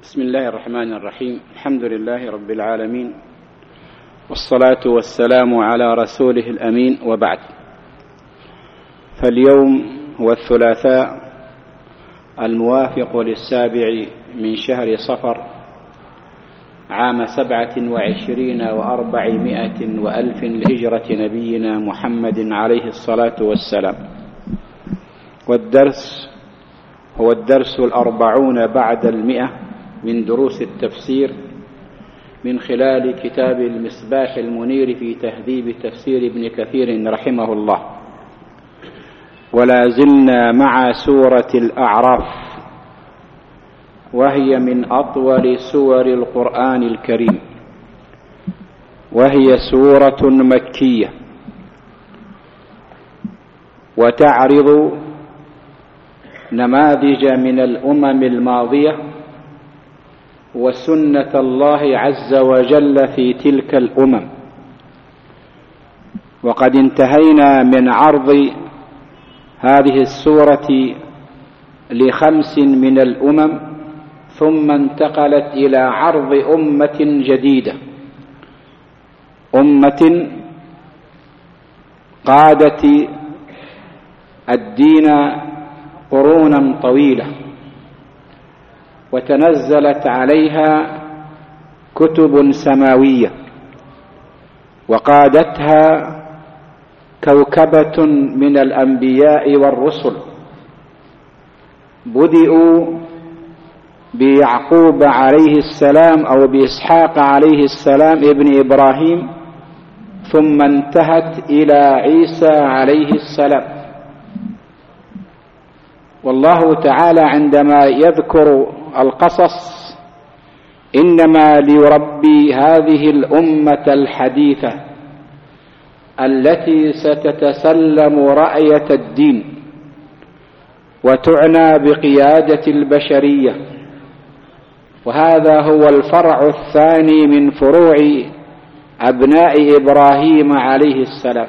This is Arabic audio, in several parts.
بسم الله الرحمن الرحيم. الحمد لله رب العالمين، والصلاة والسلام على رسوله الأمين، وبعد. فاليوم هو الثلاثاء الموافق للسابع من شهر صفر عام 27 و400 وألف لهجرة نبينا محمد عليه الصلاة والسلام، والدرس هو الدرس 40 بعد 100 من دروس التفسير من خلال كتاب المصباح المنير في تهذيب تفسير ابن كثير رحمه الله. ولا زلنا مع سورة الأعراف، وهي من أطول سور القرآن الكريم، وهي سورة مكية، وتعرض نماذج من الأمم الماضية وسنة الله عز وجل في تلك الأمم. وقد انتهينا من عرض هذه السورة ل5 من الأمم، ثم انتقلت إلى عرض أمة جديدة، أمة قادت الدين قرونا طويلة، وتنزلت عليها كتب سماوية، وقادتها كوكبة من الأنبياء والرسل، بدأوا بيعقوب عليه السلام أو بإسحاق عليه السلام ابن إبراهيم، ثم انتهت إلى عيسى عليه السلام. والله تعالى عندما يذكر القصص إنما ليربي هذه الأمة الحديثة التي ستتسلم رأية الدين وتعنى بقيادة البشرية، وهذا هو الفرع الثاني من فروع أبناء إبراهيم عليه السلام.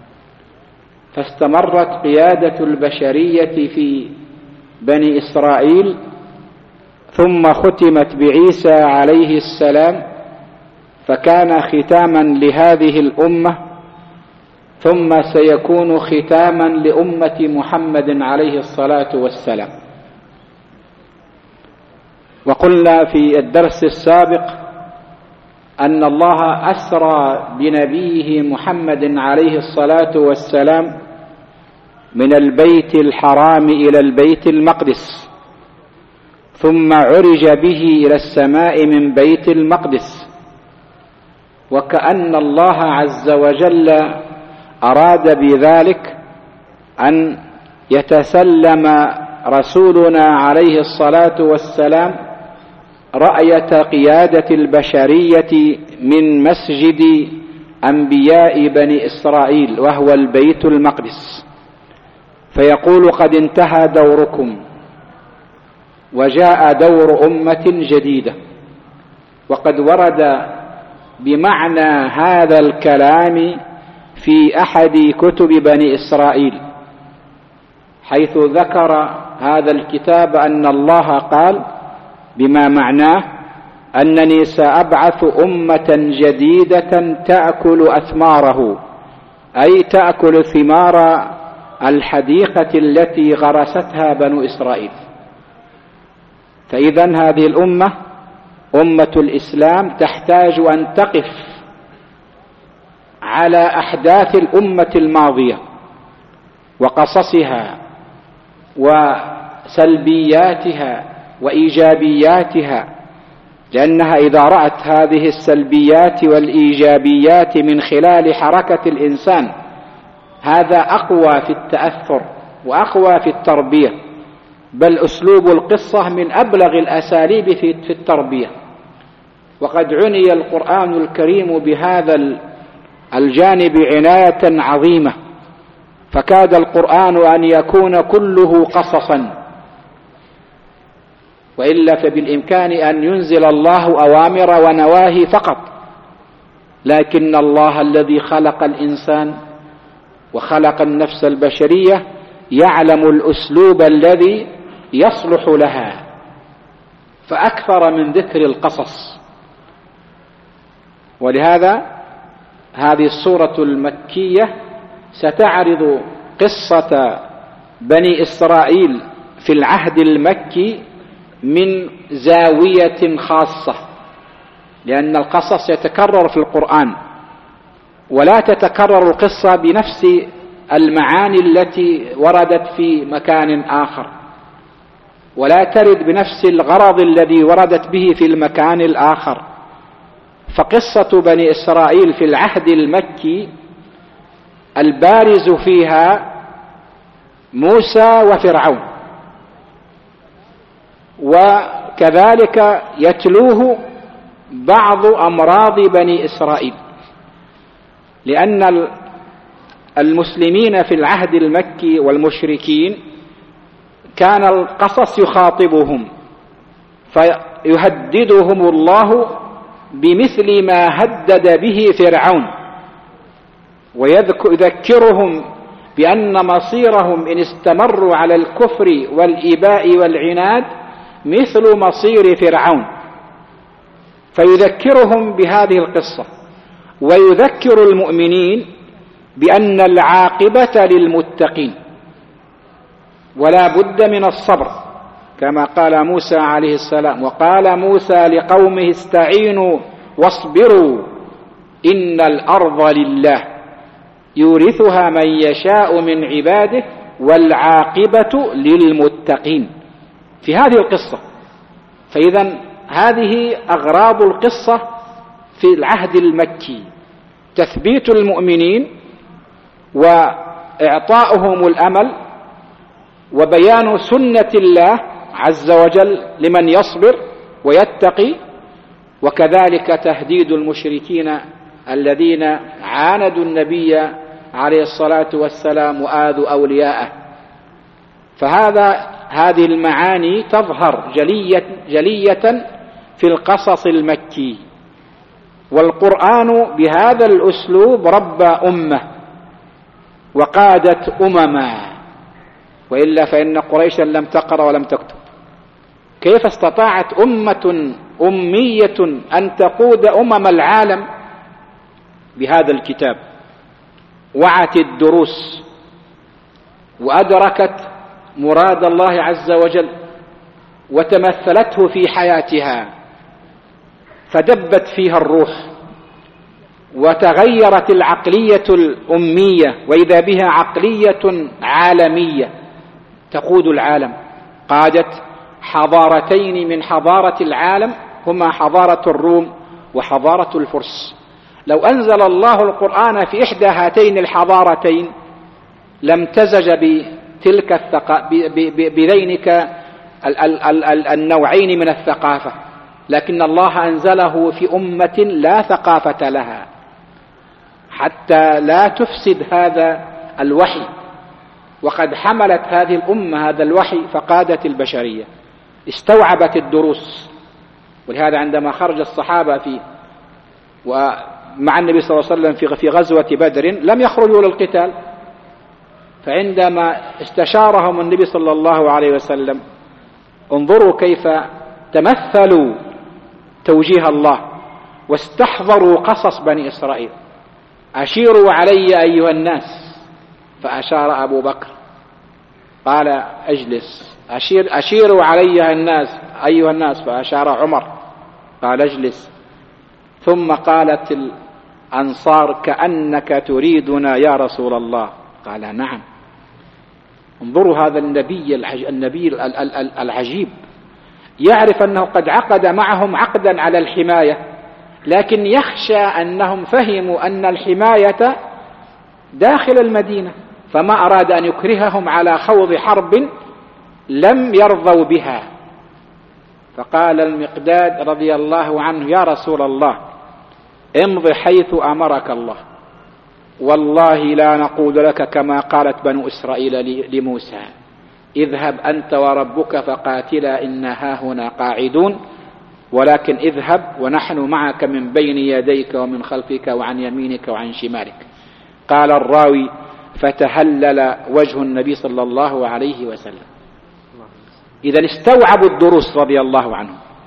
فاستمرت قيادة البشرية في بني إسرائيل، ثم ختمت بعيسى عليه السلام، فكان ختاما لهذه الأمة، ثم سيكون ختاما لأمة محمد عليه الصلاة والسلام. وقلنا في الدرس السابق أن الله أسرى بنبيه محمد عليه الصلاة والسلام من البيت الحرام إلى البيت المقدس، ثم عرج به إلى السماء من بيت المقدس، وكأن الله عز وجل أراد بذلك أن يتسلم رسولنا عليه الصلاة والسلام رأية قيادة البشرية من مسجد أنبياء بني إسرائيل، وهو البيت المقدس، فيقول: قد انتهى دوركم، وجاء دور أمة جديدة. وقد ورد بمعنى هذا الكلام في أحد كتب بني إسرائيل، حيث ذكر هذا الكتاب أن الله قال بما معناه: أنني سأبعث أمة جديدة تأكل أثماره، أي تأكل ثمار الحديقة التي غرستها بنو إسرائيل. فإذن هذه الأمة، أمة الإسلام، تحتاج أن تقف على أحداث الأمة الماضية وقصصها وسلبياتها وإيجابياتها، لأنها إذا رأت هذه السلبيات والإيجابيات من خلال حركة الإنسان، هذا أقوى في التأثر وأقوى في التربية، بل أسلوب القصة من أبلغ الأساليب في التربية. وقد عني القرآن الكريم بهذا الجانب عناية عظيمة، فكاد القرآن أن يكون كله قصصا، وإلا فبالإمكان أن ينزل الله أوامر ونواهي فقط، لكن الله الذي خلق الإنسان وخلق النفس البشرية يعلم الأسلوب الذي يصلح لها، فأكثر من ذكر القصص. ولهذا هذه السورة المكية ستعرض قصة بني إسرائيل في العهد المكي من زاوية خاصة، لأن القصص يتكرر في القرآن، ولا تتكرر القصة بنفس المعاني التي وردت في مكان آخر، ولا ترد بنفس الغرض الذي وردت به في المكان الآخر. فقصة بني إسرائيل في العهد المكي البارز فيها موسى وفرعون، وكذلك يتلوه بعض أمراض بني إسرائيل، لأن المسلمين في العهد المكي والمشركين كان القصص يخاطبهم فيهددهم الله بمثل ما هدد به فرعون، ويذكرهم بأن مصيرهم إن استمروا على الكفر والإباء والعناد مثل مصير فرعون، فيذكرهم بهذه القصة، ويذكر المؤمنين بأن العاقبة للمتقين ولا بد من الصبر، كما قال موسى عليه السلام: وقال موسى لقومه استعينوا واصبروا إن الأرض لله يورثها من يشاء من عباده والعاقبة للمتقين في هذه القصة. فإذا هذه أغراض القصة في العهد المكي: تثبيت المؤمنين وإعطاؤهم الأمل، وبيان سنة الله عز وجل لمن يصبر ويتقي، وكذلك تهديد المشركين الذين عاندوا النبي عليه الصلاة والسلام وآذوا أولياءه. هذه المعاني تظهر جلية في القصص المكي. والقرآن بهذا الأسلوب ربى أمة وقادت أمما، وإلا فإن قريشا لم تقرأ ولم تكتب. كيف استطاعت أمة أمية أن تقود أمم العالم بهذا الكتاب؟ وعت الدروس وأدركت مراد الله عز وجل وتمثلته في حياتها، فدبت فيها الروح وتغيرت العقلية الأمية، وإذا بها عقلية عالمية تقود العالم. قادت حضارتين من حضارة العالم هما حضارة الروم وحضارة الفرس. لو أنزل الله القرآن في إحدى هاتين الحضارتين لامتزج بذينك النوعين من الثقافة، لكن الله أنزله في أمة لا ثقافة لها حتى لا تفسد هذا الوحي، وقد حملت هذه الأمة هذا الوحي فقادت البشرية، استوعبت الدروس. ولهذا عندما خرج الصحابة ومع النبي صلى الله عليه وسلم في غزوة بدر لم يخرجوا للقتال، فعندما استشارهم النبي صلى الله عليه وسلم انظروا كيف تمثلوا توجيه الله واستحضروا قصص بني إسرائيل: أشيروا علي أيها الناس، فأشار أبو بكر قال أجلس. أشيروا علي الناس أيها الناس، فأشار عمر قال أجلس. ثم قالت الأنصار: كأنك تريدنا يا رسول الله، قال نعم. انظروا هذا النبي العجيب، يعرف أنه قد عقد معهم عقدا على الحماية، لكن يخشى أنهم فهموا أن الحماية داخل المدينة، فما أراد أن يكرههم على خوض حرب لم يرضوا بها. فقال المقداد رضي الله عنه: يا رسول الله امض حيث أمرك الله، والله لا نقول لك كما قالت بنو إسرائيل لموسى: اذهب أنت وربك فقاتلا إنا هاهنا قاعدون، ولكن اذهب ونحن معك من بين يديك ومن خلفك وعن يمينك وعن شمالك. قال الراوي: فتهلل وجه النبي صلى الله عليه وسلم. إذا استوعبوا الدروس رضي الله عنهم،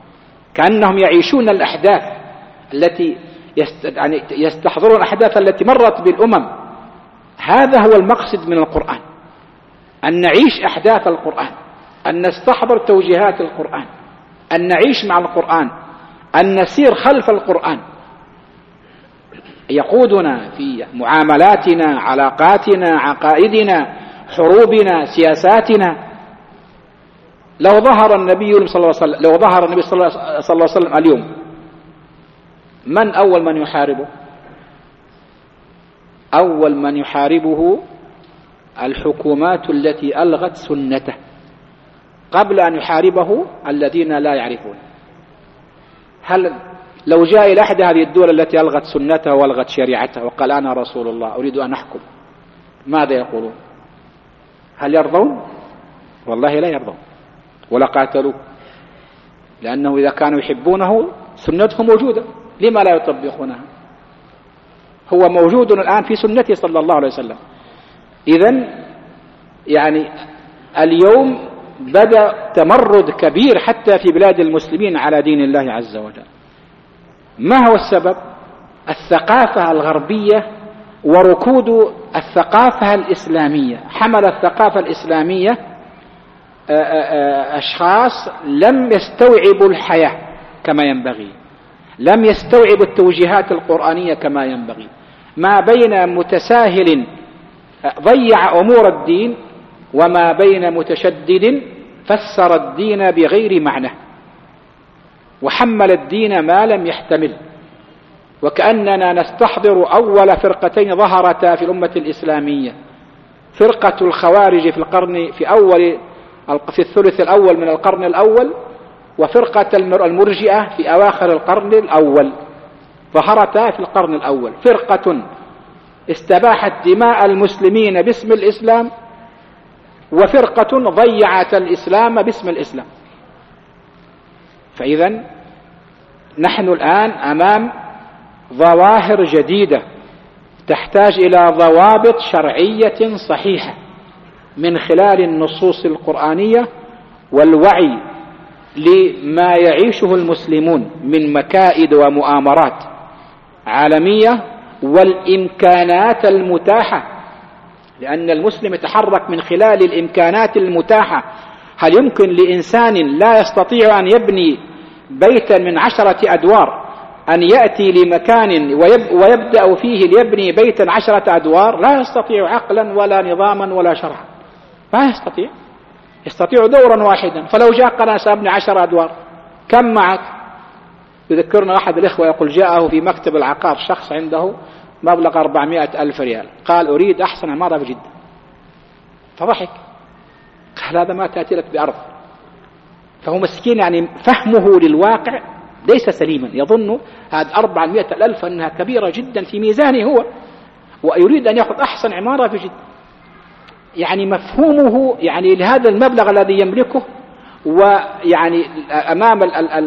كأنهم يعيشون الأحداث التي يعني يستحضرون الأحداث التي مرت بالأمم. هذا هو المقصد من القرآن، أن نعيش أحداث القرآن، أن نستحضر توجيهات القرآن، أن نعيش مع القرآن، أن نسير خلف القرآن، يقودنا في معاملاتنا، علاقاتنا، عقائدنا، حروبنا، سياساتنا. لو ظهر النبي صلى الله عليه وسلم اليوم، من أول من يحاربه؟ أول من يحاربه الحكومات التي ألغت سنته، قبل أن يحاربه الذين لا يعرفون. هل لو جاء إلى أحد هذه الدول التي ألغت سنته وألغت شريعته وقال أنا رسول الله أريد أن أحكم، ماذا يقولون؟ هل يرضون؟ والله لا يرضون، ولا قاتلوا، لأنه إذا كانوا يحبونه سنته موجودة، لما لا يطبقونها؟ هو موجود الآن في سنته صلى الله عليه وسلم. إذن يعني اليوم بدأ تمرد كبير حتى في بلاد المسلمين على دين الله عز وجل. ما هو السبب؟ الثقافة الغربية وركود الثقافة الإسلامية. حمل الثقافة الإسلامية أشخاص لم يستوعبوا الحياة كما ينبغي، لم يستوعبوا التوجيهات القرآنية كما ينبغي. ما بين متساهل ضيع أمور الدين، وما بين متشدد فسر الدين بغير معنى، وحمل الدين ما لم يحتمل. وكأننا نستحضر أول فرقتين ظهرتا في الأمة الإسلامية، فرقة الخوارج في الثلث الأول من القرن الأول، وفرقة المرجئة في أواخر القرن الأول، ظهرتا في القرن الأول. فرقة استباحت دماء المسلمين باسم الإسلام، وفرقة ضيعت الإسلام باسم الإسلام. فإذا نحن الآن أمام ظواهر جديدة تحتاج إلى ضوابط شرعية صحيحة من خلال النصوص القرآنية والوعي لما يعيشه المسلمون من مكائد ومؤامرات عالمية والإمكانات المتاحة، لأن المسلم يتحرك من خلال الإمكانات المتاحة. هل يمكن لإنسان لا يستطيع أن يبني بيتا من 10 أدوار أن يأتي لمكان ويبدأ فيه ليبني بيتا 10 أدوار؟ لا يستطيع عقلا ولا نظاما ولا شرعا، ما يستطيع. يستطيع دورا واحدا. فلو جاء قال أنا سأبني 10 أدوار، كم معك؟ يذكرنا أحد الإخوة يقول جاءه في مكتب العقار شخص عنده مبلغ 400,000 ريال، قال أريد أحسن عمارة في جدة، فضحك، قال هذا ما تأتي لك بأرض. فهو مسكين، يعني فهمه للواقع ليس سليما، يظن هذا 400,000 أنها كبيرة جدا في ميزانه هو، ويريد أن يأخذ أحسن عمارة في جدة. يعني مفهومه يعني لهذا المبلغ الذي يملكه، ويعني أمام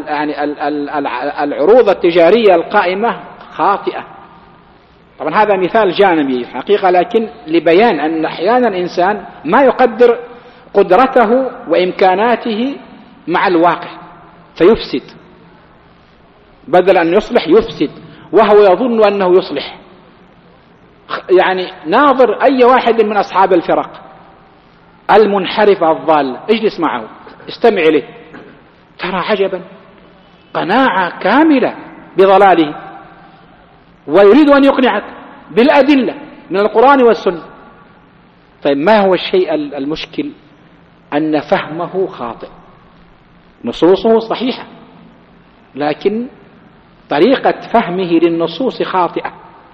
العروض التجارية القائمة خاطئة. طبعا هذا مثال جانبي حقيقة، لكن لبيان أن أحيانا الإنسان ما يقدر قدرته وإمكاناته مع الواقع فيفسد، بدل أن يصلح يفسد، وهو يظن أنه يصلح. يعني ناظر أي واحد من أصحاب الفرق المنحرفة الضالة، اجلس معه استمع إليه، ترى عجبا، قناعة كاملة بضلاله، ويريد أن يقنعك بالأدلة من القرآن والسنة. طيب ما هو الشيء المشكل؟ أن فهمه خاطئ، نصوصه صحيحة لكن طريقة فهمه للنصوص خاطئة.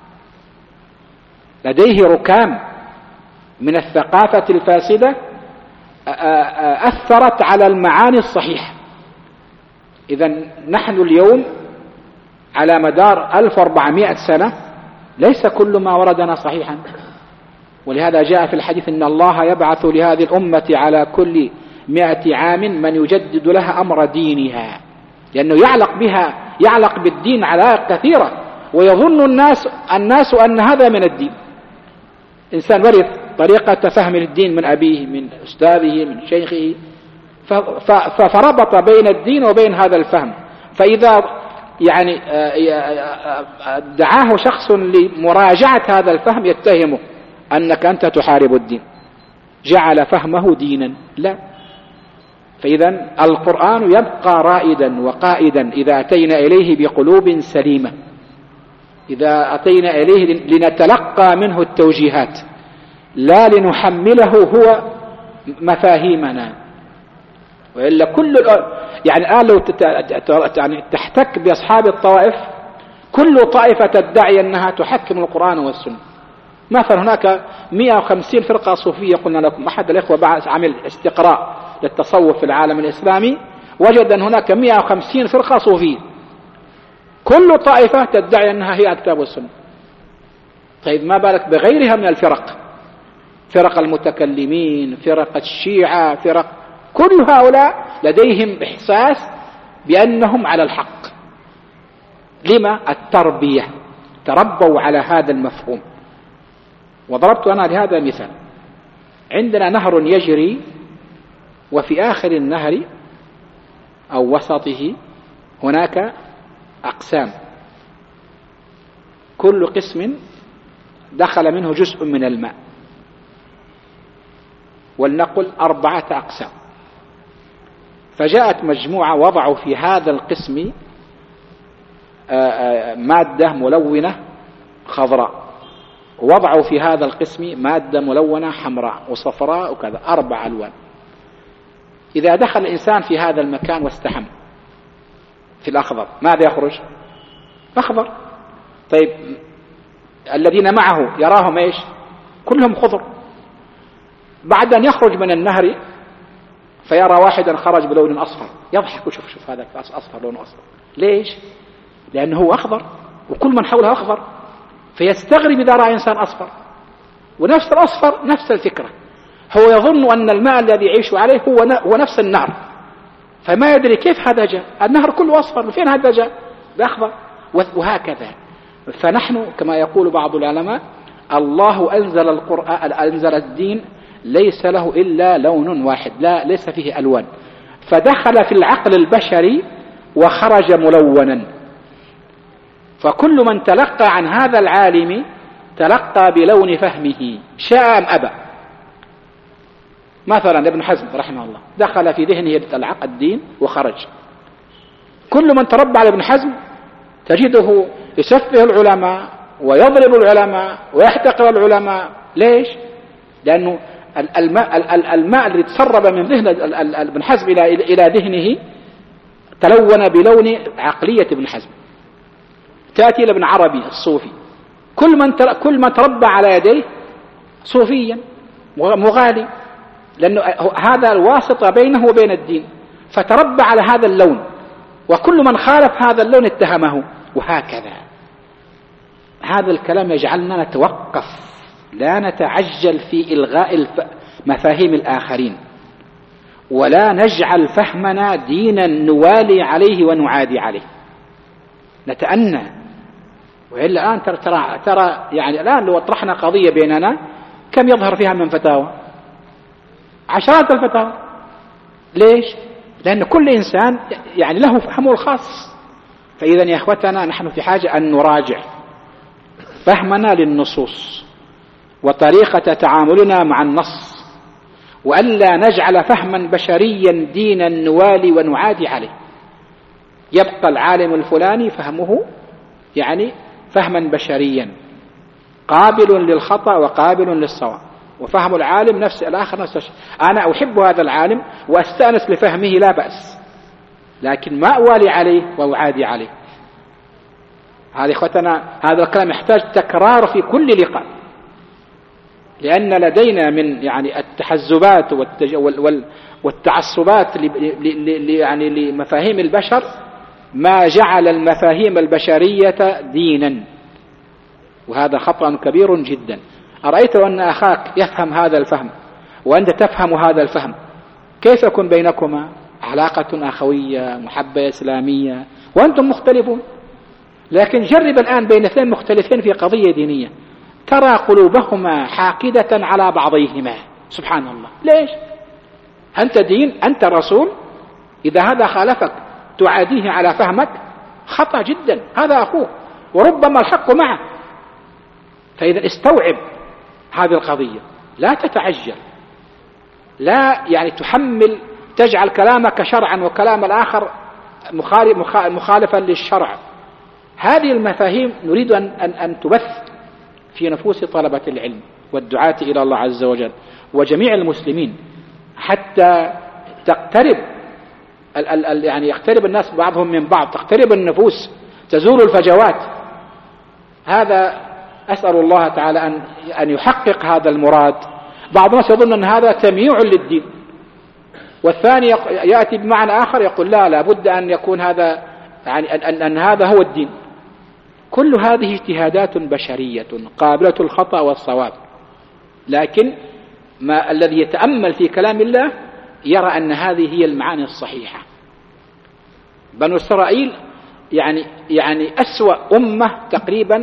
لديه ركام من الثقافة الفاسدة أثرت على المعاني الصحيحة. إذن نحن اليوم على مدار 1400 سنة ليس كل ما وردنا صحيحا، ولهذا جاء في الحديث إن الله يبعث لهذه الأمة على كل 100 عام من يجدد لها أمر دينها، لأنه يعلق بالدين علائق كثيرة، ويظن الناس أن هذا من الدين. إنسان ورث طريقة فهم الدين من أبيه، من أستاذه، من شيخه، فربط بين الدين وبين هذا الفهم، فإذا يعني دعاه شخص لمراجعة هذا الفهم يتهمه أنك أنت تحارب الدين، جعل فهمه دينا. لا. فإذا القرآن يبقى رائدا وقائدا إذا أتينا إليه بقلوب سليمة، إذا أتينا إليه لنتلقى منه التوجيهات لا لنحمله هو مفاهيمنا. وإلا كل يعني الآن لو تحتك بأصحاب الطوائف، كل طائفة تدعي أنها تحكم القرآن والسنة. مثلا هناك 150 فرقة صوفية، قلنا لكم أحد الإخوة عمل استقراء للتصوف في العالم الإسلامي، وجد أن هناك 150 فرقة صوفية، كل طائفة تدعي أنها هي الكتاب والسنة. طيب ما بالك بغيرها من الفرق، فرق المتكلمين، فرق الشيعة، فرق كل هؤلاء لديهم إحساس بأنهم على الحق. لما؟ التربية، تربوا على هذا المفهوم. وضربت أنا لهذا مثال. عندنا نهر يجري، وفي آخر النهر أو وسطه هناك أقسام، كل قسم دخل منه جزء من الماء، ولنقل 4 أقسام. فجاءت مجموعة وضعوا في هذا القسم مادة ملونة خضراء، وضعوا في هذا القسم مادة ملونة حمراء وصفراء وكذا، 4 ألوان. إذا دخل الإنسان في هذا المكان واستحم في الأخضر ماذا يخرج؟ أخضر. طيب الذين معه يراهم إيش؟ كلهم خضر. بعد أن يخرج من النهر فيرى واحدا خرج بلون أصفر، يضحك وشوف هذا أصفر، لونه أصفر. ليش؟ لأنه هو أخضر وكل من حوله أخضر، فيستغرب إذا رأى إنسان أصفر. ونفس الأصفر نفس الفكرة، هو يظن أن الماء الذي يعيش عليه هو نفس النهر، فما يدري كيف هذا جاء، النهر كله أصفر، فين هذا جاء؟ بأخضر. وهكذا. فنحن كما يقول بعض العلماء: الله أنزل القرآن، أنزل الدين ليس له إلا لون واحد، لا ليس فيه ألوان، فدخل في العقل البشري وخرج ملونا. فكل من تلقى عن هذا العالم تلقى بلون فهمه شاء أم أبى. مثلا ابن حزم رحمه الله دخل في ذهنه الدين وخرج. كل من تربى على ابن حزم تجده يسفه العلماء ويضرب العلماء ويحتقر العلماء. ليش؟ لأنه الماء الذي تسرب من ذهن ابن حزم إلى ذهنه تلون بلون عقلية ابن حزم. تأتي لابن عربي الصوفي، كل من تربى على يديه صوفيا مغالي، لأنه هذا الواسطة بينه وبين الدين، فتربى على هذا اللون، وكل من خالف هذا اللون اتهمه. وهكذا. هذا الكلام يجعلنا نتوقف، لا نتعجل في إلغاء مفاهيم الآخرين، ولا نجعل فهمنا دينا نوالي عليه ونعادي عليه، نتأنى. وإلا الآن ترى يعني الآن لو اطرحنا قضية بيننا كم يظهر فيها من فتاوى؟ 10 الفتاوى. ليش؟ لأن كل إنسان يعني له فهمه الخاص. فإذا يا أخوتنا نحن في حاجة أن نراجع فهمنا للنصوص وطريقة تعاملنا مع النص، وألا نجعل فهما بشريا دينا نوالي ونعادي عليه. يبقى العالم الفلاني فهمه يعني فهما بشريا قابل للخطأ وقابل للصواب، وفهم العالم نفس الآخر نفس الشيء. أنا أحب هذا العالم وأستأنس لفهمه لا بأس، لكن ما أوالي عليه وأعادي عليه. هذه إخوتنا هذا الكلام يحتاج تكرار في كل لقاء، لأن لدينا من يعني التحزبات والتعصبات يعني لمفاهيم البشر ما جعل المفاهيم البشرية دينا، وهذا خطأ كبير جدا. أرأيت أن أخاك يفهم هذا الفهم وأنت تفهم هذا الفهم، كيف يكون بينكما علاقة أخوية محبة إسلامية وأنتم مختلفون؟ لكن جرب الآن بين اثنين مختلفين في قضية دينية، ترى قلوبهما حاقدة على بعضيهما. سبحان الله. ليش؟ أنت دين، أنت رسول، إذا هذا خالفك تعاديه على فهمك خطأ جدا، هذا أخوه وربما الحق معه. فإذا استوعب هذه القضية، لا تتعجل، لا يعني تجعل كلامك شرعا وكلام الآخر مخالفا للشرع. هذه المفاهيم نريد أن تبث في نفوس طلبة العلم والدعاة إلى الله عز وجل وجميع المسلمين، حتى تقترب يعني يقترب الناس بعضهم من بعض، تقترب النفوس، تزول الفجوات. هذا أسأل الله تعالى أن يحقق هذا المراد. بعض الناس يظن أن هذا تمييع للدين، والثاني يأتي بمعنى آخر يقول لا بد أن يكون هذا يعني أن هذا هو الدين. كل هذه اجتهادات بشرية قابلة الخطأ والصواب، لكن الذي يتأمل في كلام الله يرى أن هذه هي المعاني الصحيحة. بنو إسرائيل يعني أسوأ أمة تقريبا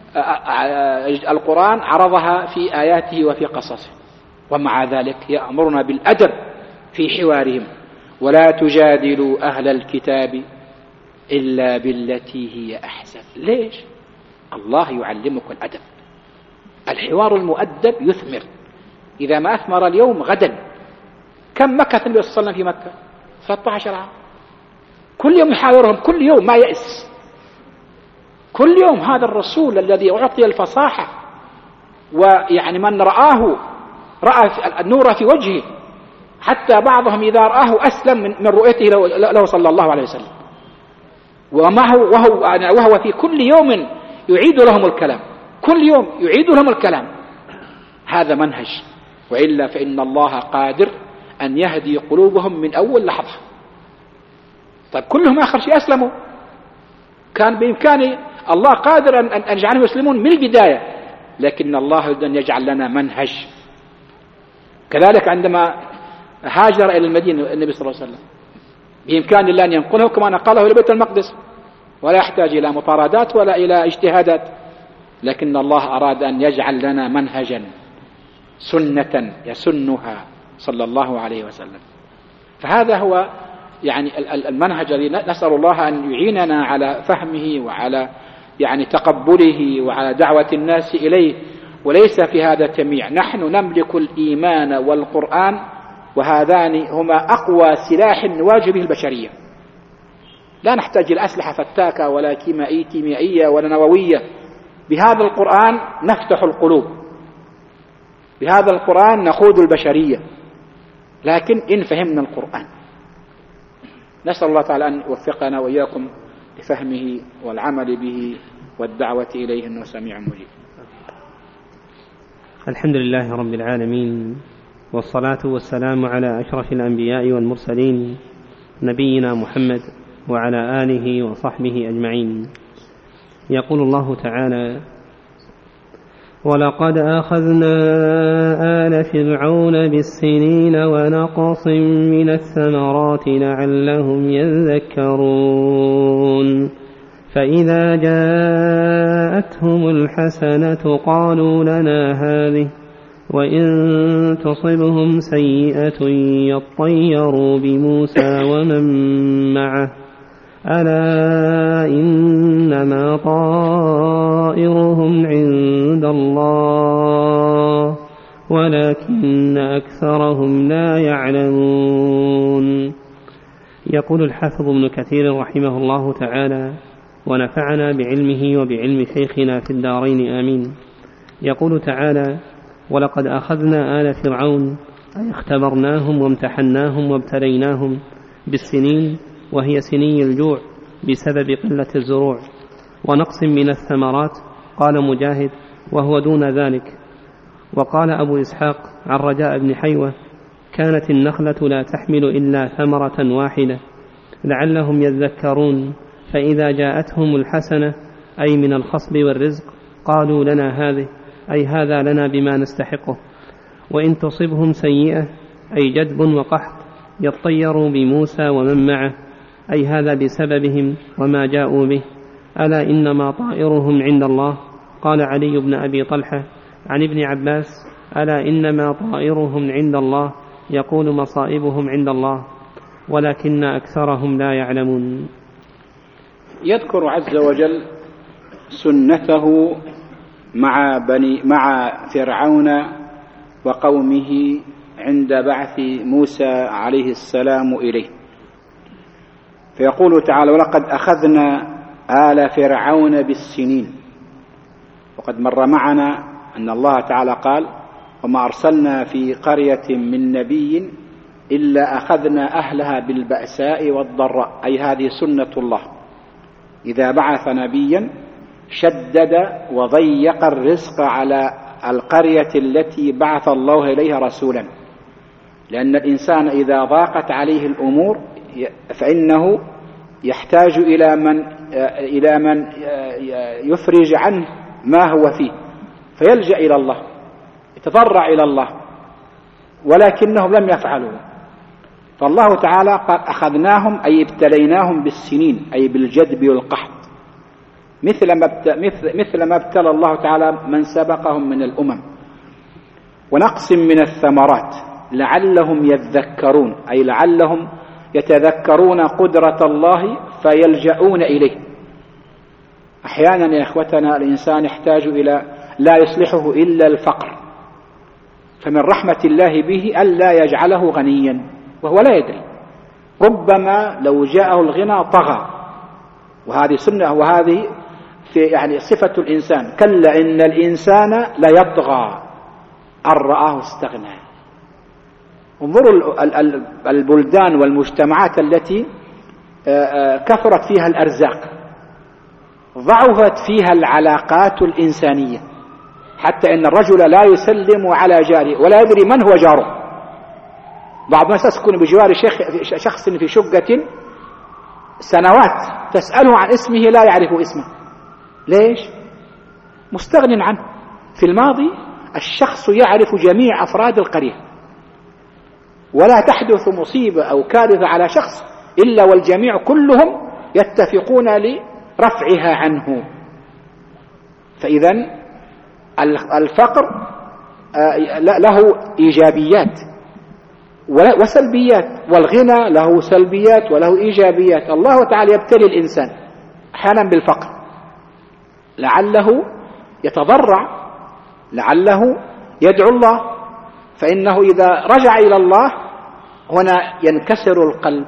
القرآن عرضها في آياته وفي قصصه، ومع ذلك يأمرنا بالأدب في حوارهم. ولا تجادلوا أهل الكتاب إلا بالتي هي أحسن. ليش؟ الله يعلمك الأدب. الحوار المؤدب يثمر، إذا ما أثمر اليوم غدا. كم مكث النبي صلى الله عليه وسلم في مكة؟ 13 عام، كل يوم يحاورهم، كل يوم ما يأس، كل يوم. هذا الرسول الذي أعطي الفصاحة، ويعني من رآه رأى النور في وجهه، حتى بعضهم إذا رآه أسلم من رؤيته له صلى الله عليه وسلم. وهو في كل يوم يعيد لهم الكلام، كل يوم يعيد لهم الكلام. هذا منهج، وإلا فإن الله قادر أن يهدي قلوبهم من أول لحظة. طيب كلهم آخر شيء أسلموا، كان بإمكان الله قادر أن يجعلهم يسلمون من البداية، لكن الله يريد أن يجعل لنا منهج. كذلك عندما هاجر إلى المدينة النبي صلى الله عليه وسلم، بإمكان الله أن ينقله كما نقله إلى بيت المقدس، ولا يحتاج إلى مطاردات ولا إلى اجتهادات، لكن الله أراد أن يجعل لنا منهجا، سنة يسنها صلى الله عليه وسلم. فهذا هو يعني المنهج الذي نسأل الله أن يعيننا على فهمه وعلى يعني تقبله وعلى دعوة الناس إليه، وليس في هذا تمييع. نحن نملك الإيمان والقرآن، وهذان هما أقوى سلاح نواجه به البشرية. لا نحتاج إلى أسلحة فتاكة ولا كيميائية ولا نووية. بهذا القرآن نفتح القلوب، بهذا القرآن نخوض البشرية، لكن إن فهمنا القرآن. نسأل الله تعالى أن يوفقنا وإياكم لفهمه والعمل به والدعوة إليه، إنه سميع مجيب. الحمد لله رب العالمين، والصلاة والسلام على أشرف الأنبياء والمرسلين، نبينا محمد وعلى آله وصحبه أجمعين. يقول الله تعالى: ولقد أخذنا آل فرعون بالسنين ونقص من الثمرات لعلهم يذكرون، فإذا جاءتهم الحسنة قالوا لنا هذه، وإن تصبهم سيئة يطيروا بموسى ومن معه، ألا إنما طائرهم عند الله ولكن أكثرهم لا يعلمون. يقول الحافظ ابن كثير رحمه الله تعالى، ونفعنا بعلمه وبعلم شيخنا في الدارين آمين. يقول تعالى: ولقد أخذنا آل فرعون، أي اختبرناهم وامتحناهم وابتليناهم بالسنين، وهي سني الجوع بسبب قلة الزروع، ونقص من الثمرات، قال مجاهد وهو دون ذلك. وقال أبو إسحاق عن رجاء بن حيوة: كانت النخلة لا تحمل إلا ثمرة واحدة لعلهم يذكرون، فإذا جاءتهم الحسنة أي من الخصب والرزق قالوا لنا هذه، أي هذا لنا بما نستحقه، وإن تصبهم سيئة أي جدب وقحط يطيروا بموسى ومن معه، أي هذا بسببهم وما جاءوا به، ألا إنما طائرهم عند الله. قال علي بن أبي طلحة عن ابن عباس: ألا إنما طائرهم عند الله، يقول مصائبهم عند الله. ولكن أكثرهم لا يعلمون. يذكر عز وجل سنته مع فرعون وقومه عند بعث موسى عليه السلام إليه، فيقول تعالى: ولقد أخذنا آل فرعون بالسنين. وقد مر معنا أن الله تعالى قال: وما أرسلنا في قرية من نبي إلا أخذنا أهلها بالبأساء والضراء، أي هذه سنة الله، إذا بعث نبيا شدد وضيق الرزق على القرية التي بعث الله إليها رسولا، لأن الإنسان إذا ضاقت عليه الأمور فإنه يحتاج إلى من يفرج عنه ما هو فيه، فيلجأ إلى الله، يتضرع إلى الله، ولكنهم لم يفعلوا. فالله تعالى قال: أخذناهم أي ابتليناهم بالسنين، أي بالجدب والقحط، مثل ما ابتلى الله تعالى من سبقهم من الأمم، ونقص من الثمرات لعلهم يذكرون، أي لعلهم يتذكرون قدرة الله فيلجؤون إليه. أحيانا يا إخوتنا الإنسان يحتاج إلى لا يصلحه إلا الفقر، فمن رحمة الله به ألا يجعله غنيا وهو لا يدري، ربما لو جاءه الغنى طغى، وهذه سنة، وهذه يعني صفة الإنسان. كلا إن الإنسان ليطغى أن رآه استغنى. انظروا البلدان والمجتمعات التي كثرت فيها الأرزاق، ضعفت فيها العلاقات الإنسانية، حتى إن الرجل لا يسلم على جاره ولا يدري من هو جاره. بعض الناس يسكن بجوار شخص في شقة سنوات، تسأله عن اسمه لا يعرف اسمه. ليش؟ مستغن عنه. في الماضي الشخص يعرف جميع أفراد القرية، ولا تحدث مصيبة أو كارثة على شخص إلا والجميع كلهم يتفقون لرفعها عنه. فإذا الفقر له إيجابيات وسلبيات، والغنى له سلبيات وله إيجابيات. الله تعالى يبتلي الإنسان أحيانا بالفقر لعله يتضرع، لعله يدعو الله، فإنه إذا رجع إلى الله هنا ينكسر القلب،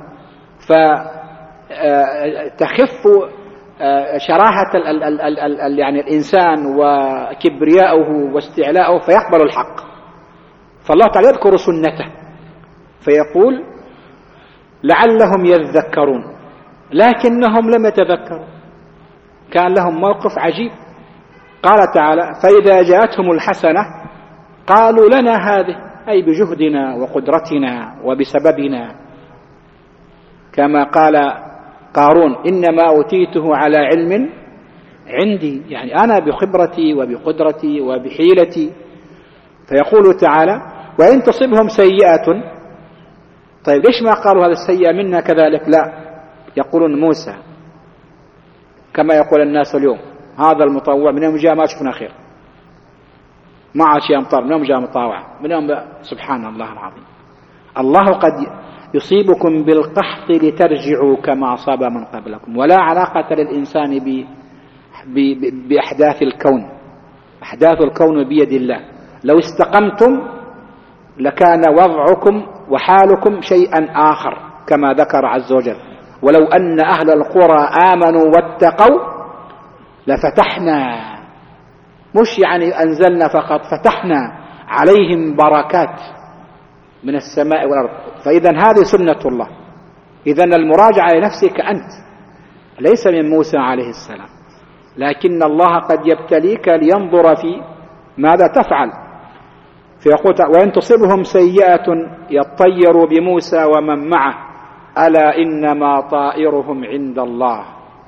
فتخف شراهة يعني الإنسان وكبرياؤه واستعلاؤه فيقبل الحق. فالله تعالى يذكر سنته فيقول: لعلهم يذكرون، لكنهم لم يتذكروا. كان لهم موقف عجيب. قال تعالى: فإذا جاءتهم الحسنة قالوا لنا هذه، أي بجهدنا وقدرتنا وبسببنا، كما قال قارون: إنما أوتيته على علم عندي، يعني أنا بخبرتي وبقدرتي وبحيلتي. فيقول تعالى: وإن تصبهم سيئة. طيب ليش ما قالوا هذا السيئة منا كذلك؟ لا، يقولون موسى كما يقول الناس اليوم: هذا المطوع من يوم جاء ما شفنا خير، ما عاد شيء أمطار من يوم جاء مطاوع، من يوم سبحان الله العظيم. الله قد يصيبكم بالقحط لترجعوا كما أصاب من قبلكم، ولا علاقة للإنسان بأحداث الكون. أحداث الكون بيد الله. لو استقمتم لكان وضعكم وحالكم شيئا آخر كما ذكر عز وجل: ولو أن أهل القرى آمنوا واتقوا لفتحنا، مش يعني أنزلنا فقط، فتحنا عليهم بركات من السماء والأرض. فإذا هذه سنة الله. إذا المراجعة لنفسك أنت، ليس من موسى عليه السلام، لكن الله قد يبتليك لينظر في ماذا تفعل. فيقول: وإن تصبهم سيئة يطيروا بموسى ومن معه ألا إنما طائرهم عند الله،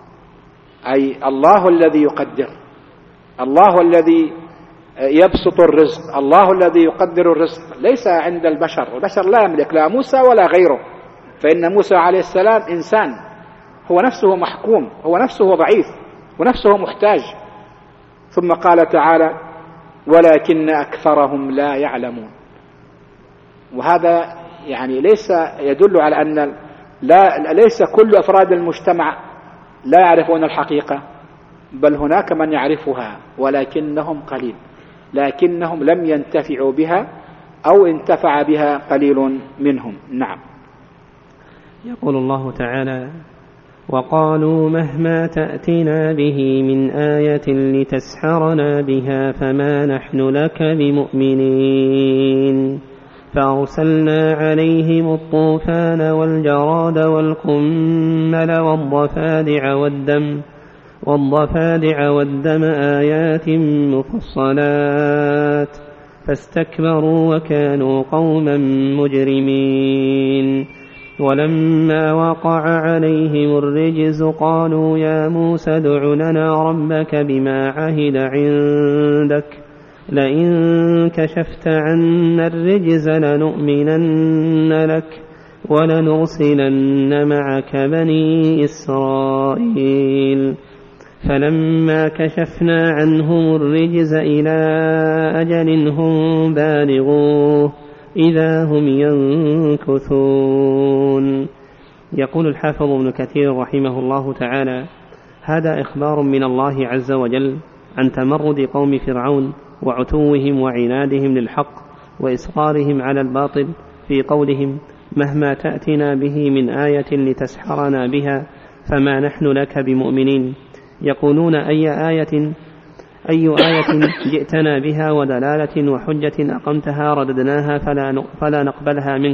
أي الله الذي يقدر، الله الذي يبسط الرزق، الله الذي يقدر الرزق، ليس عند البشر. البشر لا يملك، لا موسى ولا غيره، فإن موسى عليه السلام إنسان، هو نفسه محكوم، هو نفسه ضعيف، ونفسه محتاج. ثم قال تعالى: ولكن أكثرهم لا يعلمون. وهذا يعني ليس يدل على أن ليس كل أفراد المجتمع لا يعرفون الحقيقة، بل هناك من يعرفها ولكنهم قليل، لكنهم لم ينتفعوا بها أو انتفع بها قليل منهم. نعم. يقول الله تعالى: وقالوا مهما تأتنا به من آية لتسحرنا بها فما نحن لك بمؤمنين فأرسلنا عليهم الطوفان والجراد والقمل والضفادع والدم آيات مفصلات فاستكبروا وكانوا قوما مجرمين. ولما وقع عليهم الرجز قالوا يا موسى ادع لنا ربك بما عهد عندك لئن كشفت عنا الرجز لنؤمنن لك ولنرسلن معك بني إسرائيل. فلما كشفنا عنهم الرجز إلى أجل هم بالغوه إذا هم ينكثون. يقول الحافظ ابن كثير رحمه الله تعالى: هذا إخبار من الله عز وجل عن تمرد قوم فرعون وعتوهم وعنادهم للحق وإصرارهم على الباطل في قولهم مهما تأتنا به من آية لتسحرنا بها فما نحن لك بمؤمنين. يقولون أي آية جئتنا بها ودلالة وحجة أقمتها رددناها فلا نقبلها منك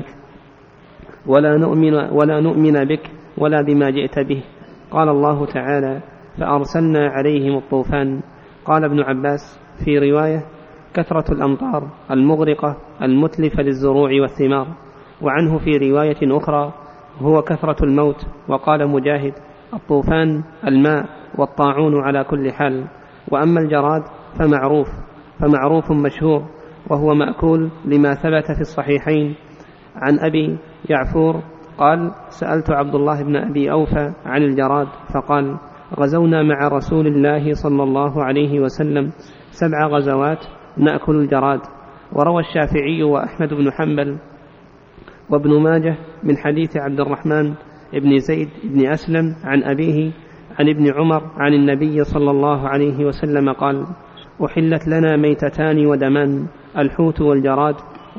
ولا نؤمن بك ولا بما جئت به. قال الله تعالى: فأرسلنا عليهم الطوفان. قال ابن عباس في رواية: كثرة الأمطار المغرقة المتلفة للزروع والثمار. وعنه في رواية أخرى: هو كثرة الموت. وقال مجاهد: الطوفان الماء والطاعون على كل حال. وأما الجراد فمعروف مشهور، وهو مأكول لما ثبت في الصحيحين عن أبي يعفور قال: سألت عبد الله بن أبي أوفى عن الجراد فقال: غزونا مع رسول الله صلى الله عليه وسلم 7 غزوات نأكل الجراد. وروى الشافعي وأحمد بن حنبل وابن ماجه من حديث عبد الرحمن بن زيد بن أسلم عن أبيه عن ابن عمر عن النبي صلى الله عليه وسلم قال: أحلت لنا ميتتان ودمان، الحوت والجراد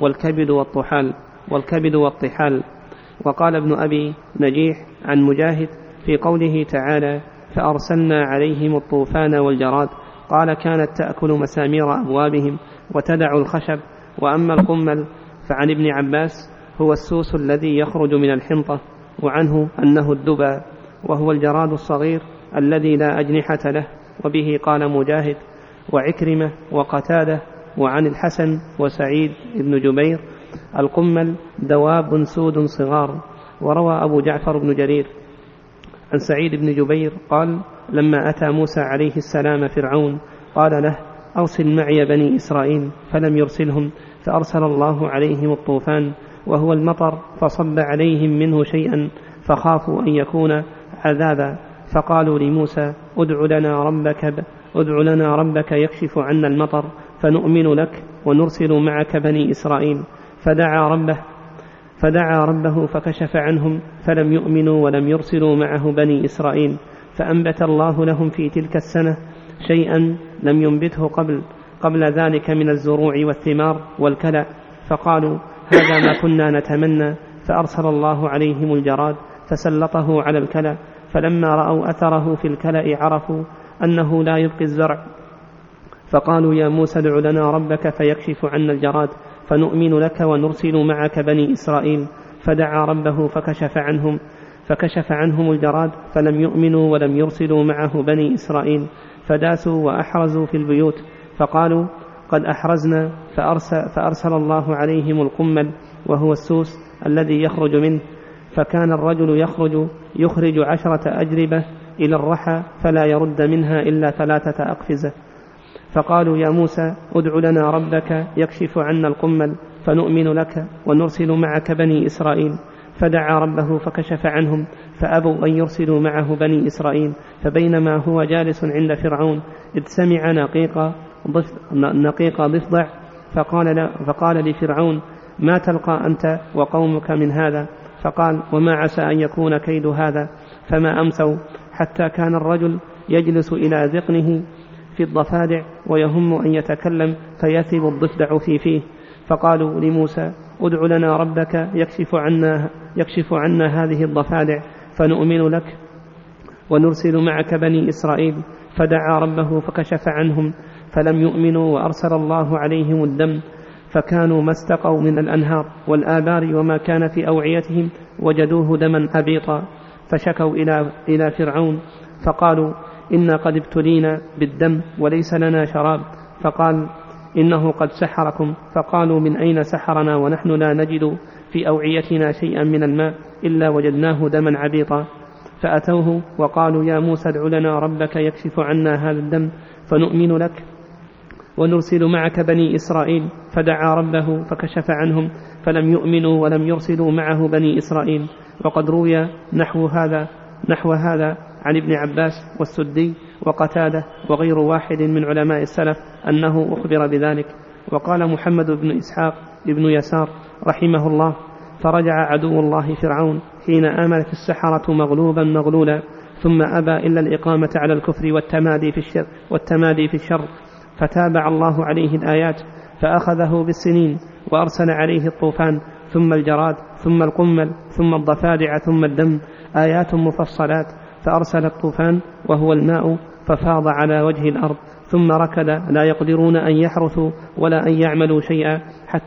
والكبد والطحال. وقال ابن أبي نجيح عن مجاهد في قوله تعالى: فأرسلنا عليهم الطوفان والجراد، قال: كانت تأكل مسامير أبوابهم وتدع الخشب. وأما القمل فعن ابن عباس هو السوس الذي يخرج من الحنطة، وعنه أنه الدبى، وهو الجراد الصغير الذي لا أجنحة له. وبه قال مجاهد وعكرمة وقتادة. وعن الحسن وسعيد بن جبير: القمل دواب سود صغار. وروى أبو جعفر بن جرير عن سعيد بن جبير قال: لما أتى موسى عليه السلام فرعون قال له: أرسل معي بني إسرائيل، فلم يرسلهم، فأرسل الله عليهم الطوفان وهو المطر، فصب عليهم منه شيئا فخافوا أن يكون عذابا، فقالوا لموسى: ادع لنا ربك يكشف عنا المطر فنؤمن لك ونرسل معك بني إسرائيل. فدعا ربه فكشف عنهم فلم يؤمنوا ولم يرسلوا معه بني إسرائيل، فأنبت الله لهم في تلك السنة شيئا لم ينبته قبل ذلك من الزروع والثمار والكلأ، فقالوا: هذا ما كنا نتمنى. فأرسل الله عليهم الجراد فسلطه على الكلأ، فلما رأوا أثره في الكلأ عرفوا أنه لا يبقي الزرع، فقالوا: يا موسى ادع لنا ربك فيكشف عنا الجراد فنؤمن لك ونرسل معك بني إسرائيل. فدعا ربه فكشف عنهم الجراد فلم يؤمنوا ولم يرسلوا معه بني إسرائيل، فداسوا وأحرزوا في البيوت، فقالوا: قد أحرزنا. فأرسل الله عليهم القمل وهو السوس الذي يخرج منه، فكان الرجل يخرج 10 أجربة إلى الرحى فلا يرد منها إلا 3 أقفزة. فقالوا: يا موسى ادع لنا ربك يكشف عنا القمل فنؤمن لك ونرسل معك بني إسرائيل. فدعا ربه فكشف عنهم فأبوا أن يرسلوا معه بني إسرائيل. فبينما هو جالس عند فرعون إذ سمع نقيق ضفدع فقال لفرعون: ما تلقى أنت وقومك من هذا؟ فقال: وما عسى أن يكون كيد هذا؟ فما أمسوا حتى كان الرجل يجلس إلى ذقنه في الضفادع ويهم أن يتكلم فيثب الضفدع في فيه. فقالوا لموسى: ادع لنا ربك يكشف عنا هذه الضفادع فنؤمن لك ونرسل معك بني إسرائيل. فدعا ربه فكشف عنهم فلم يؤمنوا، وأرسل الله عليهم الدم فكانوا ما استقوا من الأنهار والآبار وما كان في أوعيتهم وجدوه دما أبيطا. فشكوا إلى فرعون فقالوا: إنا قد ابتلينا بالدم وليس لنا شراب. فقال: إنه قد سحركم. فقالوا: من أين سحرنا ونحن لا نجد في أوعيتنا شيئا من الماء إلا وجدناه دما عبيطا. فأتوه وقالوا: يا موسى ادع لنا ربك يكشف عنا هذا الدم فنؤمن لك ونرسل معك بني إسرائيل. فدعا ربه فكشف عنهم فلم يؤمنوا ولم يرسلوا معه بني إسرائيل. وقد روي نحو هذا عن ابن عباس والسدي وقتادة وغير واحد من علماء السلف أنه أخبر بذلك. وقال محمد بن إسحاق ابن يسار رحمه الله: فرجع عدو الله فرعون حين آمنت السحرة مغلوبا مغلولا، ثم أبى إلا الإقامة على الكفر والتمادي في الشر، فتابع الله عليه الآيات فأخذه بالسنين وأرسل عليه الطوفان ثم الجراد ثم القمل ثم الضفادع ثم الدم، آيات مفصلات. فأرسل الطوفان وهو الماء ففاض على وجه الأرض، ثم ركض لا يقدرون أن يحرثوا ولا أن يعملوا شيئا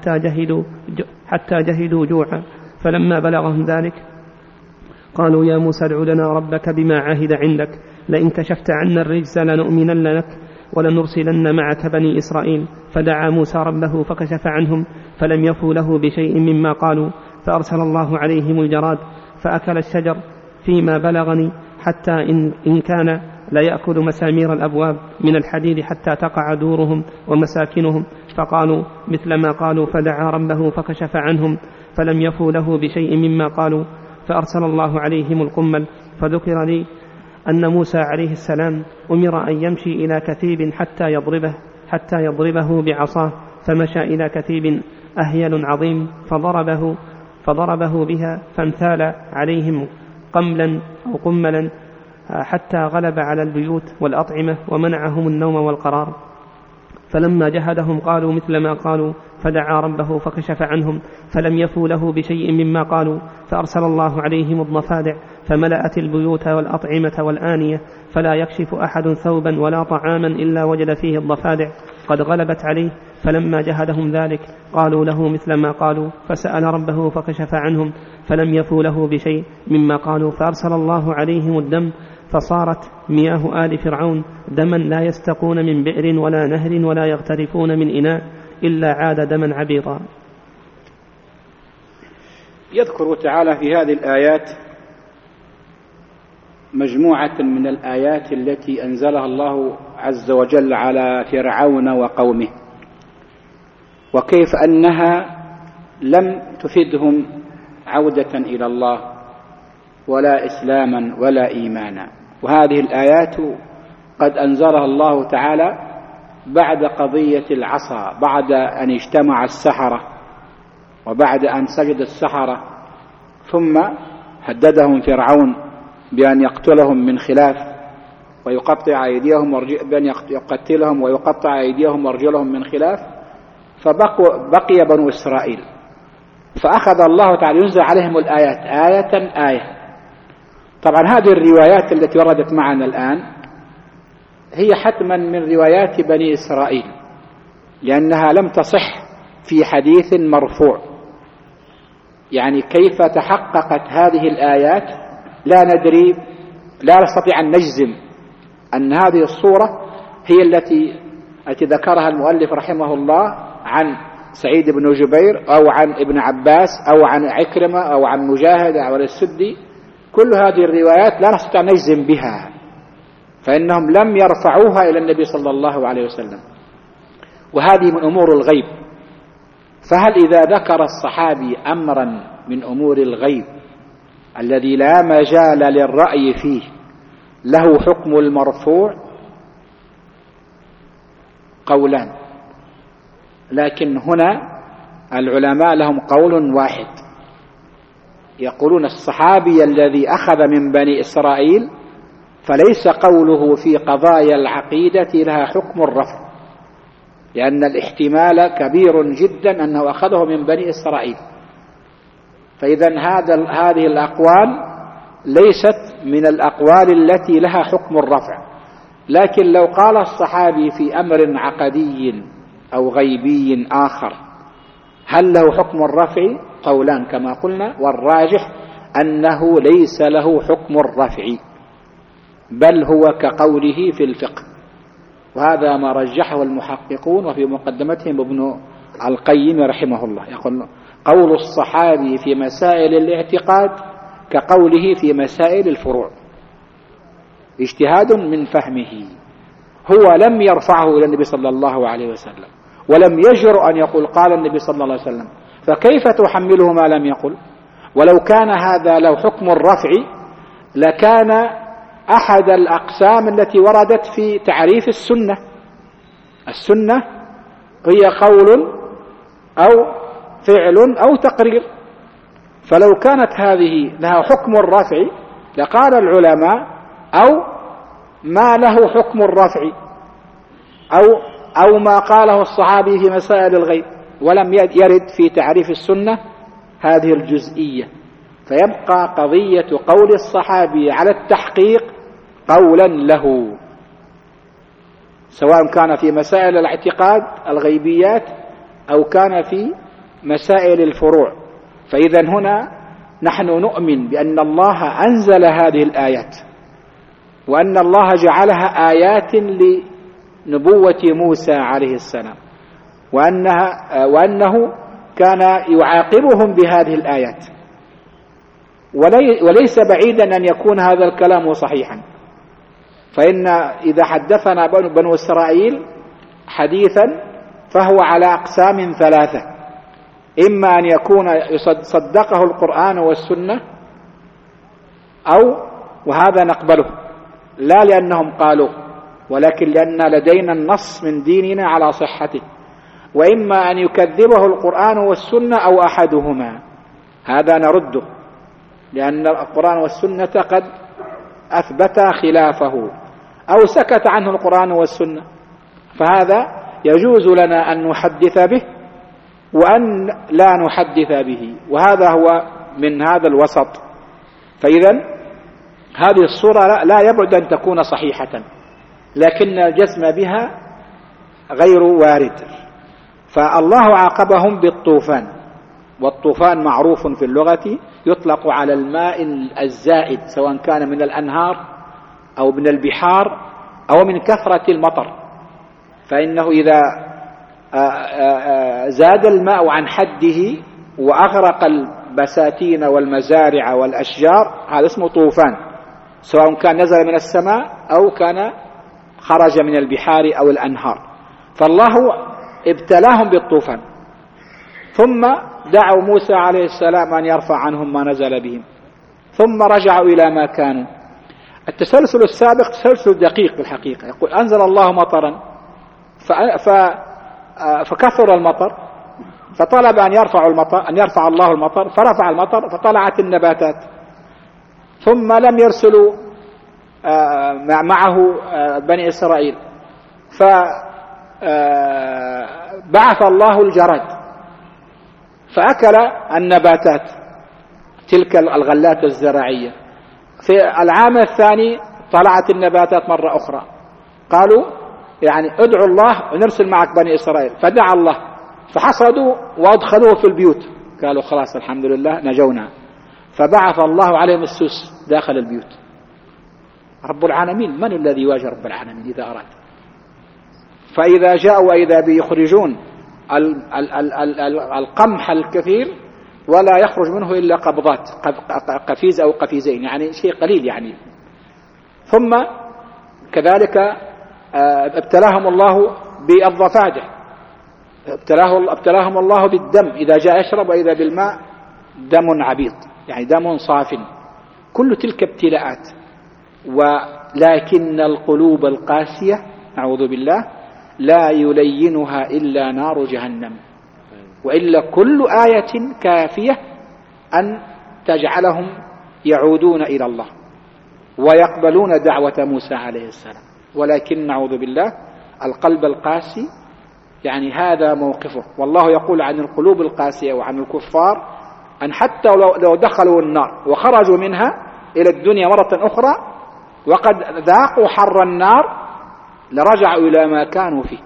حتى جهدوا جوعا. فلما بلغهم ذلك قالوا: يا موسى ادع لنا ربك بما عهد عندك لئن كشفت عنا الرجز لنؤمنن لك ولنرسلن معك بني إسرائيل. فدعا موسى ربه فكشف عنهم فلم يفوا له بشيء مما قالوا. فأرسل الله عليهم الجراد فأكل الشجر فيما بلغني حتى إن كان لا يأكل مسامير الأبواب من الحديد حتى تقع دورهم ومساكنهم. فقالوا مثل ما قالوا. فدعا ربه فكشف عنهم فلم يفوا له بشيء مما قالوا. فأرسل الله عليهم القمل. فذكر لي أن موسى عليه السلام أمر أن يمشي إلى كثيب حتى يضربه بعصاه، فمشى إلى كثيب أهيل عظيم فضربه بها فانثال عليهم قملا أو قملا حتى غلب على البيوت والأطعمة ومنعهم النوم والقرار. فلما جهدهم قالوا مثل ما قالوا. فدعا ربه فكشف عنهم فلم يفوا له بشيء مما قالوا. فأرسل الله عليهم الضفادع فملأت البيوت والأطعمة والآنية، فلا يكشف أحد ثوبا ولا طعاما إلا وجد فيه الضفادع قد غلبت عليه. فلما جهدهم ذلك قالوا له مثل ما قالوا. فسأل ربه فكشف عنهم فلم يفوا له بشيء مما قالوا. فأرسل الله عليهم الدم فصارت مياه آل فرعون دما لا يستقون من بئر ولا نهر ولا يغترفون من إناء إلا عاد دما عبيطا. يذكر تعالى في هذه الآيات مجموعة من الآيات التي أنزلها الله عز وجل على فرعون وقومه، وكيف أنها لم تفدهم عودة إلى الله ولا إسلاما ولا إيمانا. وهذه الآيات قد أنزلها الله تعالى بعد قضية العصا، بعد أن اجتمع السحرة وبعد أن سجد السحرة، ثم هددهم فرعون بأن يقتلهم من خلاف ويقطع أيديهم بأن يقتلهم ويقطع أيديهم وأرجلهم من خلاف، فبقي بنو إسرائيل. فأخذ الله تعالى ينزل عليهم الآيات آية آية. طبعا هذه الروايات التي وردت معنا الآن هي حتما من روايات بني إسرائيل، لأنها لم تصح في حديث مرفوع. يعني كيف تحققت هذه الآيات لا ندري، لا نستطيع أن نجزم أن هذه الصورة هي التي ذكرها المؤلف رحمه الله عن سعيد بن جبير أو عن ابن عباس أو عن عكرمة أو عن مجاهد أو عن السدي. كل هذه الروايات لا نستطيع أن نجزم بها، فإنهم لم يرفعوها إلى النبي صلى الله عليه وسلم، وهذه من أمور الغيب. فهل إذا ذكر الصحابي أمرا من أمور الغيب الذي لا مجال للرأي فيه له حكم المرفوع؟ قولان، لكن هنا العلماء لهم قول واحد، يقولون الصحابي الذي أخذ من بني إسرائيل فليس قوله في قضايا العقيدة لها حكم الرفع، لأن الاحتمال كبير جدا أنه أخذه من بني إسرائيل. فإذا هذه الأقوال ليست من الأقوال التي لها حكم الرفع. لكن لو قال الصحابي في أمر عقدي أو غيبي آخر هل له حكم الرفع؟ قولان كما قلنا، والراجح أنه ليس له حكم الرفع، بل هو كقوله في الفقه، وهذا ما رجحه المحققون وفي مقدمتهم ابن القيم رحمه الله، يقول قول الصحابي في مسائل الاعتقاد كقوله في مسائل الفروع، اجتهاد من فهمه، هو لم يرفعه إلى النبي صلى الله عليه وسلم ولم يجرؤ أن يقول قال النبي صلى الله عليه وسلم، فكيف تحمله ما لم يقل؟ ولو كان هذا له حكم الرفع لكان أحد الأقسام التي وردت في تعريف السنة. السنة هي قول أو فعل أو تقرير، فلو كانت هذه لها حكم الرفع لقال العلماء أو ما له حكم الرفع أو ما قاله الصحابي في مسائل الغيب، ولم يرد في تعريف السنة هذه الجزئية، فيبقى قضية قول الصحابي على التحقيق قولا له، سواء كان في مسائل الاعتقاد الغيبيات أو كان في مسائل الفروع. فإذا هنا نحن نؤمن بأن الله أنزل هذه الآيات، وأن الله جعلها آيات لنبوة موسى عليه السلام، وأنه كان يعاقبهم بهذه الآيات، وليس بعيدا أن يكون هذا الكلام صحيحا. فإن إذا حدثنا بنو إسرائيل حديثا فهو على أقسام ثلاثة، إما أن يكون صدقه القرآن والسنة وهذا نقبله لا لأنهم قالوا، ولكن لأن لدينا النص من ديننا على صحته، وإما أن يكذبه القرآن والسنة أو أحدهما، هذا نرده لأن القرآن والسنة قد أثبتا خلافه أو سكت عنه القرآن والسنة، فهذا يجوز لنا أن نحدث به وأن لا نحدث به، وهذا هو من هذا الوسط. فإذا هذه الصورة لا يبعد أن تكون صحيحة، لكن الجزم بها غير وارد. فالله عاقبهم بالطوفان، والطوفان معروف في اللغة يطلق على الماء الزائد، سواء كان من الأنهار أو من البحار أو من كثرة المطر، فإنه إذا زاد الماء عن حده وأغرق البساتين والمزارع والأشجار هذا اسمه طوفان، سواء كان نزل من السماء أو كان خرج من البحار أو الأنهار. فالله ابتلاهم بالطوفان، ثم دعوا موسى عليه السلام أن يرفع عنهم ما نزل بهم، ثم رجعوا إلى ما كانوا. التسلسل السابق تسلسل دقيق بالحقيقة، يقول أنزل الله مطرا فكثر المطر، فطلب أن يرفع الله المطر، فرفع المطر فطلعت النباتات، ثم لم يرسلوا معه بني إسرائيل، فبعث الله الجراد فأكل النباتات تلك الغلات الزراعية. في العام الثاني طلعت النباتات مرة أخرى، قالوا يعني ادعوا الله ونرسل معك بني إسرائيل، فدعا الله فحصدوا وأدخلوه في البيوت، قالوا خلاص الحمد لله نجونا، فبعث الله عليهم السوس داخل البيوت. رب العالمين من الذي يواجه رب العالمين إذا أراد؟ فإذا جاءوا وإذا بيخرجون القمح الكثير ولا يخرج منه إلا قبضات، قفيز أو قفيزين، يعني شيء قليل يعني. ثم كذلك ابتلاهم الله بالضفادع، ابتلاهم الله بالدم، إذا جاء يشرب وإذا بالماء دم عبيط، يعني دم صاف. كل تلك ابتلاءات، ولكن القلوب القاسية نعوذ بالله لا يلينها إلا نار جهنم، وإلا كل آية كافية أن تجعلهم يعودون إلى الله ويقبلون دعوة موسى عليه السلام. ولكن نعوذ بالله القلب القاسي يعني هذا موقفه. والله يقول عن القلوب القاسية وعن الكفار أن حتى لو دخلوا النار وخرجوا منها إلى الدنيا مرة أخرى وقد ذاقوا حر النار لرجعوا إلى ما كانوا فيه،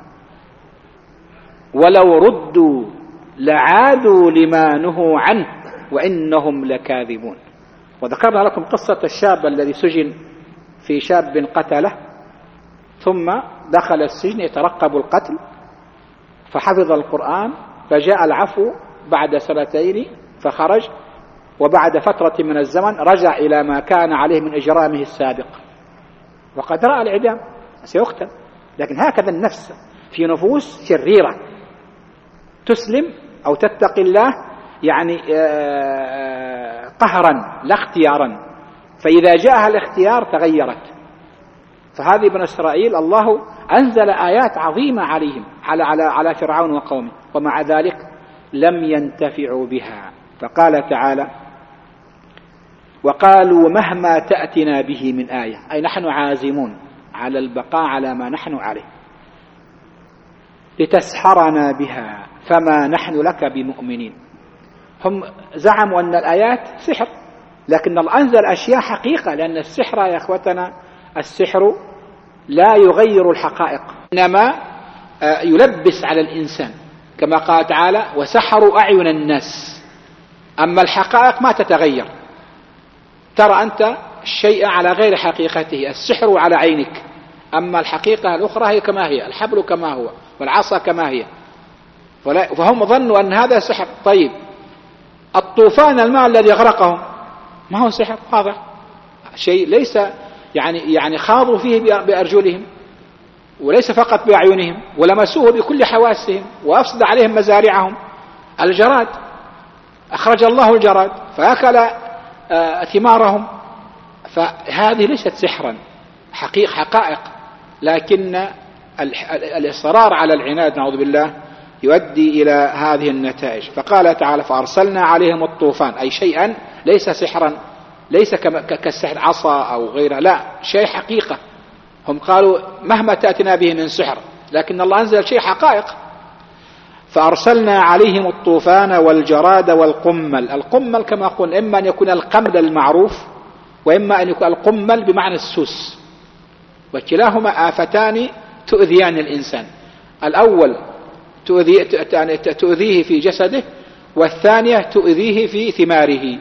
ولو ردوا لعادوا لما نهوا عنه وإنهم لكاذبون. وذكرنا لكم قصة الشاب الذي سجن في شاب قتله ثم دخل السجن يترقب القتل فحفظ القرآن فجاء العفو بعد 2 سنين فخرج، وبعد فترة من الزمن رجع إلى ما كان عليه من إجرامه السابق وقد رأى الإعدام سيقتل. لكن هكذا النفس في نفوس شريرة تسلم أو تتقي الله يعني قهرا لا اختيارا، فإذا جاءها الاختيار تغيرت. فهذه بني إسرائيل الله أنزل آيات عظيمة عليهم على فرعون وقومه ومع ذلك لم ينتفعوا بها. فقال تعالى وقالوا مهما تأتنا به من آية، أي نحن عازمون على البقاء على ما نحن عليه، لتسحرنا بها فما نحن لك بمؤمنين. هم زعموا أن الآيات سحر، لكن الله أنزل أشياء حقيقة، لأن السحر يا أخوتنا السحر لا يغير الحقائق إنما يلبس على الإنسان كما قال تعالى وسحروا أعين الناس. أما الحقائق ما تتغير، ترى أنت الشيء على غير حقيقته، السحر على عينك، أما الحقيقة الأخرى هي كما هي، الحبل كما هو والعصا كما هي. فهم ظنوا أن هذا سحر. طيب الطوفان الماء الذي أغرقهم ما هو سحر؟ واضح شيء ليس يعني خاضوا فيه بأرجلهم وليس فقط بأعينهم ولمسوه بكل حواسهم وأفسد عليهم مزارعهم. الجراد أخرج الله الجراد فأكل ثمارهم، فهذه ليست سحرا حقائق، لكن الإصرار على العناد نعوذ بالله يؤدي إلى هذه النتائج. فقال تعالى فأرسلنا عليهم الطوفان، أي شيئا ليس سحرا، ليس كالسحر عصا أو غيره، لا شيء حقيقة. هم قالوا مهما تأتنا به من سحر، لكن الله أنزل شيء حقائق. فأرسلنا عليهم الطوفان والجراد والقمل. القمل كما قلنا إما أن يكون القمل المعروف وإما أن يكون القمل بمعنى السوس، وكلاهما آفتان تؤذيان الإنسان. الأول تؤذيه في جسده، والثانية تؤذيه في ثماره.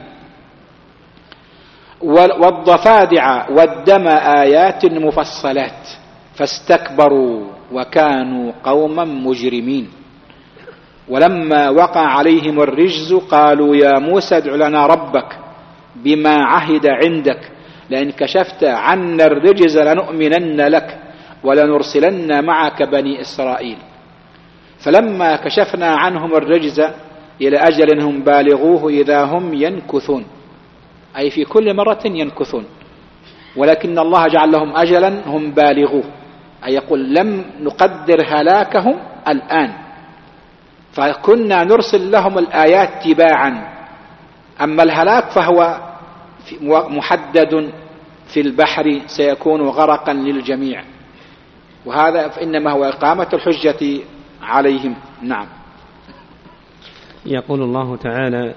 والضفادع والدم آيات مفصلات فاستكبروا وكانوا قوما مجرمين. ولما وقع عليهم الرجز قالوا يا موسى ادع لنا ربك بما عهد عندك لئن كشفت عنا الرجز لنؤمنن لك ولنرسلن معك بني إسرائيل. فلما كشفنا عنهم الرجز إلى أجل هم بالغوه إذا هم ينكثون، أي في كل مرة ينكثون، ولكن الله جعل لهم أجلا هم بالغوه، أي يقول لم نقدر هلاكهم الآن، فكنا نرسل لهم الآيات تباعا. أما الهلاك فهو محدد في البحر سيكون غرقا للجميع، وهذا إنما هو إقامة الحجة عليهم. نعم. يقول الله تعالى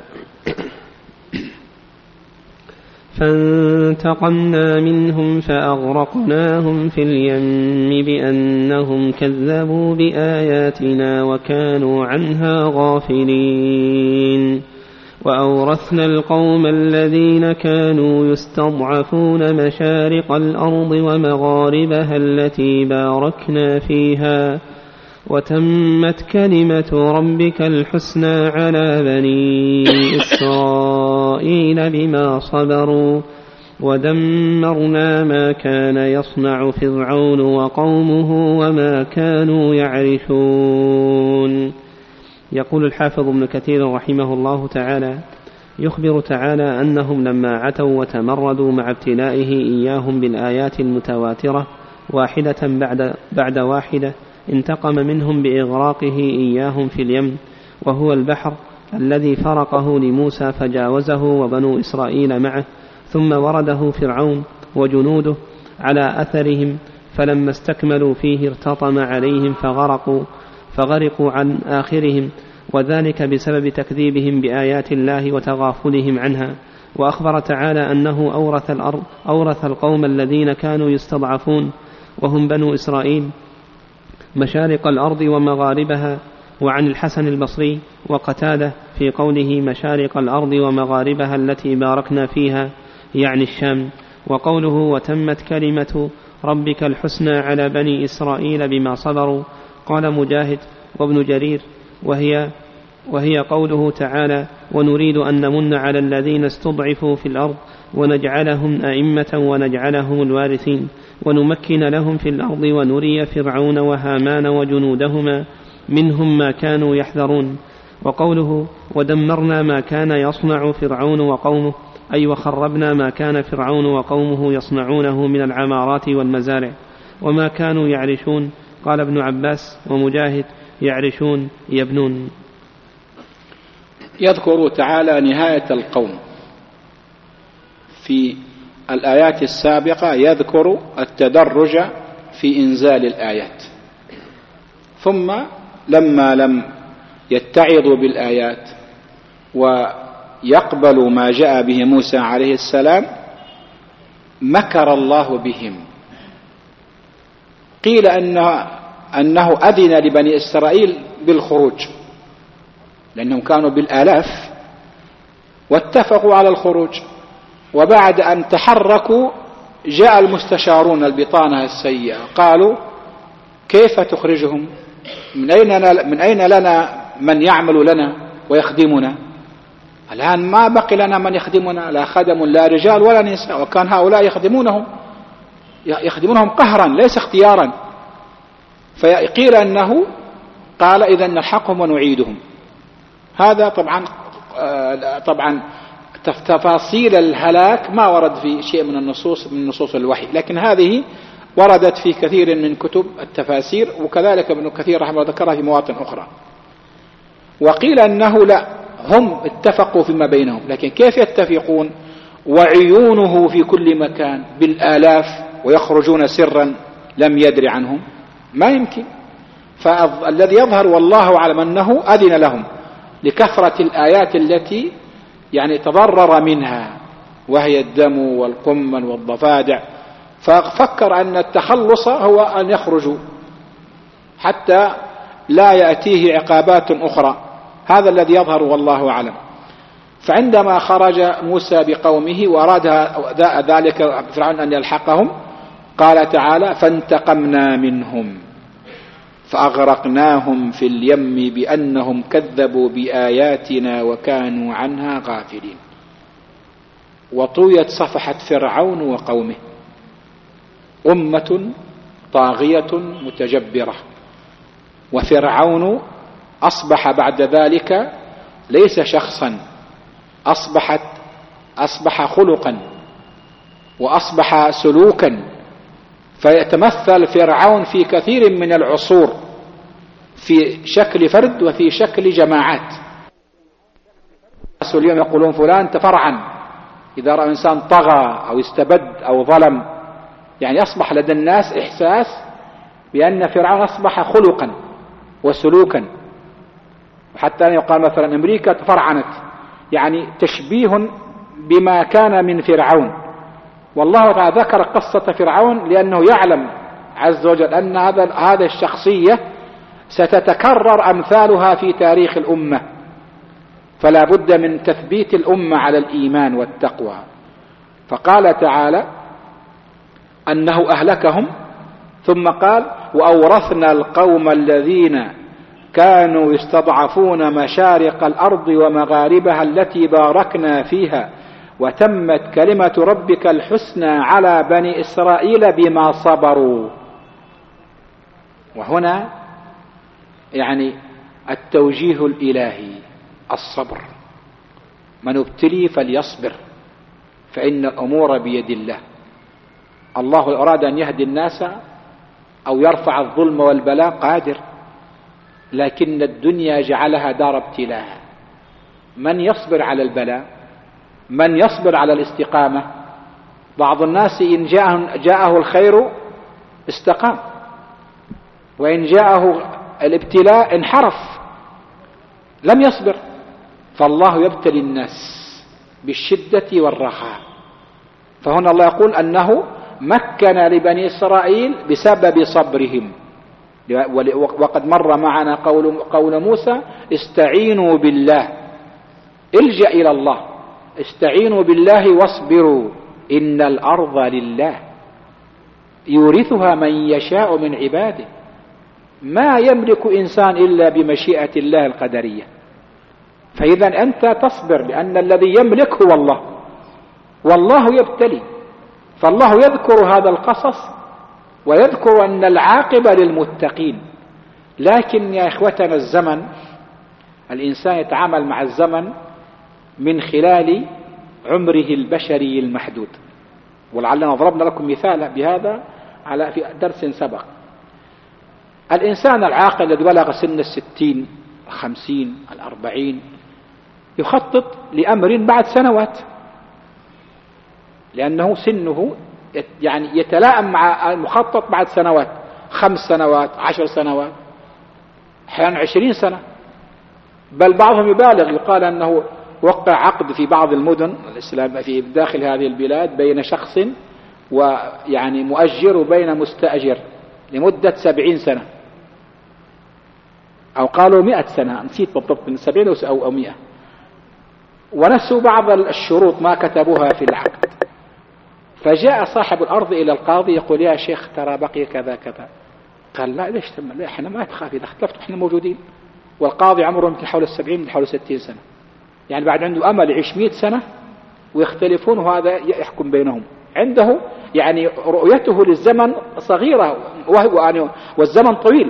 فانتقمنا منهم فأغرقناهم في اليم بأنهم كذبوا بآياتنا وكانوا عنها غافلين. وأورثنا القوم الذين كانوا يستضعفون مشارق الأرض ومغاربها التي باركنا فيها وتمت كلمة ربك الحسنى على بني إسرائيل بما صبروا ودمرنا ما كان يصنع فرعون وقومه وما كانوا يعرشون. يقول الحافظ ابن كثير رحمه الله تعالى يخبر تعالى أنهم لما عتوا وتمردوا مع ابتلائه إياهم بالآيات المتواترة واحدة بعد واحدة انتقم منهم بإغراقه إياهم في اليم وهو البحر الذي فرقه لموسى فجاوزه وبنو إسرائيل معه، ثم ورده فرعون وجنوده على أثرهم، فلما استكملوا فيه ارتطم عليهم فغرقوا عن آخرهم، وذلك بسبب تكذيبهم بآيات الله وتغافلهم عنها. وأخبر تعالى أنه أورث القوم الذين كانوا يستضعفون وهم بنو إسرائيل مشارق الأرض ومغاربها. وعن الحسن البصري وقتادة في قوله مشارق الأرض ومغاربها التي باركنا فيها يعني الشام. وقوله وتمت كلمة ربك الحسنى على بني إسرائيل بما صبروا، قال مجاهد وابن جرير وهي قوله تعالى ونريد أن نمن على الذين استضعفوا في الأرض ونجعلهم أئمة ونجعلهم الوارثين ونمكن لهم في الأرض ونري فرعون وهامان وجنودهما منهم ما كانوا يحذرون. وقوله ودمرنا ما كان يصنع فرعون وقومه، أي وخربنا ما كان فرعون وقومه يصنعونه من العمارات والمزارع وما كانوا يعرشون. قال ابن عباس ومجاهد يعرشون يبنون. يذكر تعالى نهاية القوم في الآيات السابقة، يذكر التدرج في إنزال الآيات، ثم لما لم يتعظوا بالآيات ويقبلوا ما جاء به موسى عليه السلام مكر الله بهم. قيل أنه أذن لبني إسرائيل بالخروج لأنهم كانوا بالآلاف واتفقوا على الخروج، وبعد أن تحركوا جاء المستشارون البطانة السيئة قالوا كيف تخرجهم؟ من أين لنا من يعمل لنا ويخدمنا؟ الآن ما بقي لنا من يخدمنا، لا خدم لا رجال ولا نساء، وكان هؤلاء يخدمونهم قهرا ليس اختيارا. فقيل أنه قال إذا نلحقهم ونعيدهم. هذا طبعا تفاصيل الهلاك ما ورد في شيء من نصوص الوحي، لكن هذه وردت في كثير من كتب التفاسير، وكذلك ابن كثير رحمه الله ذكرها في مواطن أخرى. وقيل أنه لا، هم اتفقوا فيما بينهم، لكن كيف يتفقون وعيونه في كل مكان بالآلاف ويخرجون سرا لم يدر عنهم؟ ما يمكن. فالذي يظهر والله أعلم أنه أذن لهم لكثرة الآيات التي يعني تضرر منها، وهي الدم والقمل والضفادع، ففكر أن التخلص هو أن يخرجوا حتى لا يأتيه عقابات أخرى. هذا الذي يظهر والله أعلم. فعندما خرج موسى بقومه وأراد ذلك فرعون أن يلحقهم، قال تعالى فانتقمنا منهم فأغرقناهم في اليم بأنهم كذبوا بآياتنا وكانوا عنها غافلين. وطويت صفحة فرعون وقومه، أمة طاغية متجبرة، وفرعون أصبح بعد ذلك ليس شخصا، أصبح خلقا وأصبح سلوكا. فيتمثل فرعون في كثير من العصور في شكل فرد وفي شكل جماعات. الناس اليوم يقولون فلان تفرعن إذا رأى إنسان طغى أو استبد أو ظلم، يعني أصبح لدى الناس إحساس بأن فرعون أصبح خلقا وسلوكا. وحتى يقال مثلا أمريكا تفرعنت، يعني تشبيه بما كان من فرعون. والله تعالى ذكر قصة فرعون لأنه يعلم عز وجل أن هذه الشخصية ستتكرر أمثالها في تاريخ الأمة، فلا بد من تثبيت الأمة على الإيمان والتقوى. فقال تعالى أنه أهلكهم، ثم قال وأورثنا القوم الذين كانوا يستضعفون مشارق الأرض ومغاربها التي باركنا فيها وتمت كلمة ربك الحسنى على بني إسرائيل بما صبروا. وهنا يعني التوجيه الإلهي الصبر، من ابتلي فليصبر فإن الأمور بيد الله. الله أراد أن يهدي الناس أو يرفع الظلم والبلاء قادر، لكن الدنيا جعلها دار ابتلاء، من يصبر على البلاء، من يصبر على الاستقامة. بعض الناس إن جاءه الخير استقام، وإن جاءه الابتلاء انحرف لم يصبر. فالله يبتلي الناس بالشدة والرخاء. فهنا الله يقول أنه مكن لبني إسرائيل بسبب صبرهم. وقد مر معنا قول موسى استعينوا بالله، الجأ إلى الله، استعينوا بالله واصبروا إن الأرض لله يورثها من يشاء من عباده. ما يملك إنسان إلا بمشيئة الله القدرية. فإذا أنت تصبر لأن الذي يملك هو الله، والله يبتلي. فالله يذكر هذا القصص ويذكر أن العاقبة للمتقين. لكن يا إخوتنا الزمن، الإنسان يتعامل مع الزمن من خلال عمره البشري المحدود. ولعلنا ضربنا لكم مثال بهذا في درس سبق. الإنسان العاقل الذي بلغ سن 60 50 40 يخطط لأمر بعد سنوات، لأنه سنه يعني يتلائم مع المخطط بعد سنوات، 5 سنوات 10 سنوات أحيانا 20 سنة. بل بعضهم يبالغ، يقال أنه وقع عقد في بعض المدن الإسلام في داخل هذه البلاد بين شخص ويعني مؤجر وبين مستأجر لمدة 70 سنة، أو قالوا 100 سنة، نسيت بالضبط من 70 أو 100، ونسوا بعض الشروط ما كتبوها في العقد. فجاء صاحب الأرض إلى القاضي يقول يا شيخ ترى بقي كذا كذا. قال لا ليش لا احنا ما تخاف، إذا اختلفتوا احنا موجودين. والقاضي عمره يمكن حول 70 من حول 60 سنة، يعني بعد عنده أمل يعيش 100 سنة ويختلفون وهذا يحكم بينهم. عنده يعني رؤيته للزمن صغيرة والزمن طويل.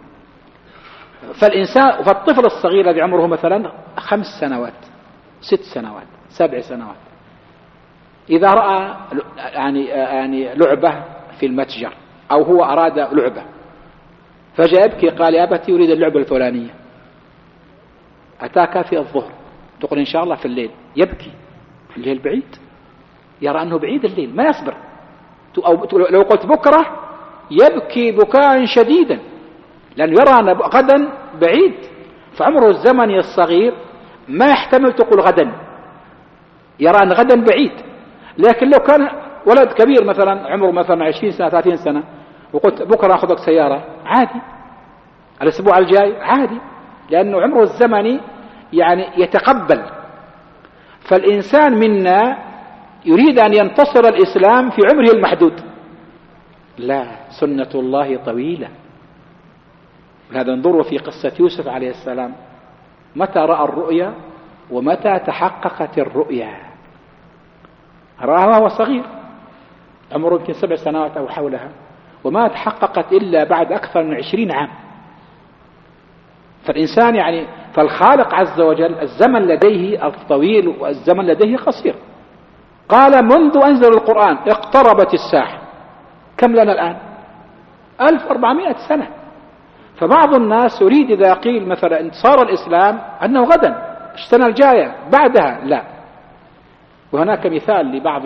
فالطفل الصغير الذي عمره مثلا 5 سنوات 6 سنوات 7 سنوات إذا رأى يعني لعبة في المتجر أو هو أراد لعبة فجاء يبكي، قال يا أبتي يريد اللعبة الفلانية، أتاك في الظهر تقول إن شاء الله في الليل، يبكي في الليل بعيد، يرى أنه بعيد الليل ما يصبر. أو لو قلت بكرة يبكي بكاء شديدا لأنه يرى أن غدا بعيد. فعمره الزمني الصغير ما يحتمل تقول غدا، يرى أن غدا بعيد. لكن لو كان ولد كبير مثلا عمره مثلا 20 سنة 30 سنة وقلت بكرة أخذك سيارة، عادي، الأسبوع الجاي عادي، لأنه عمره الزمني يعني يتقبل. فالإنسان منا يريد أن ينتصر الإسلام في عمره المحدود، لا، سنة الله طويلة. هذا انظروا في قصة يوسف عليه السلام، متى رأى الرؤيا ومتى تحققت الرؤيا. رآها وهو صغير عمره يمكن 7 سنوات أو حولها، وما تحققت إلا بعد أكثر من 20 عام. فالإنسان يعني فالخالق عز وجل الزمن لديه الطويل والزمن لديه قصير. قال منذ أنزل القرآن اقتربت الساعة. كم لنا الآن؟ 1400 سنة. فبعض الناس يريد إذا قيل مثلا انتصار الإسلام أنه غدا السنة الجاية بعدها، لا. وهناك مثال لبعض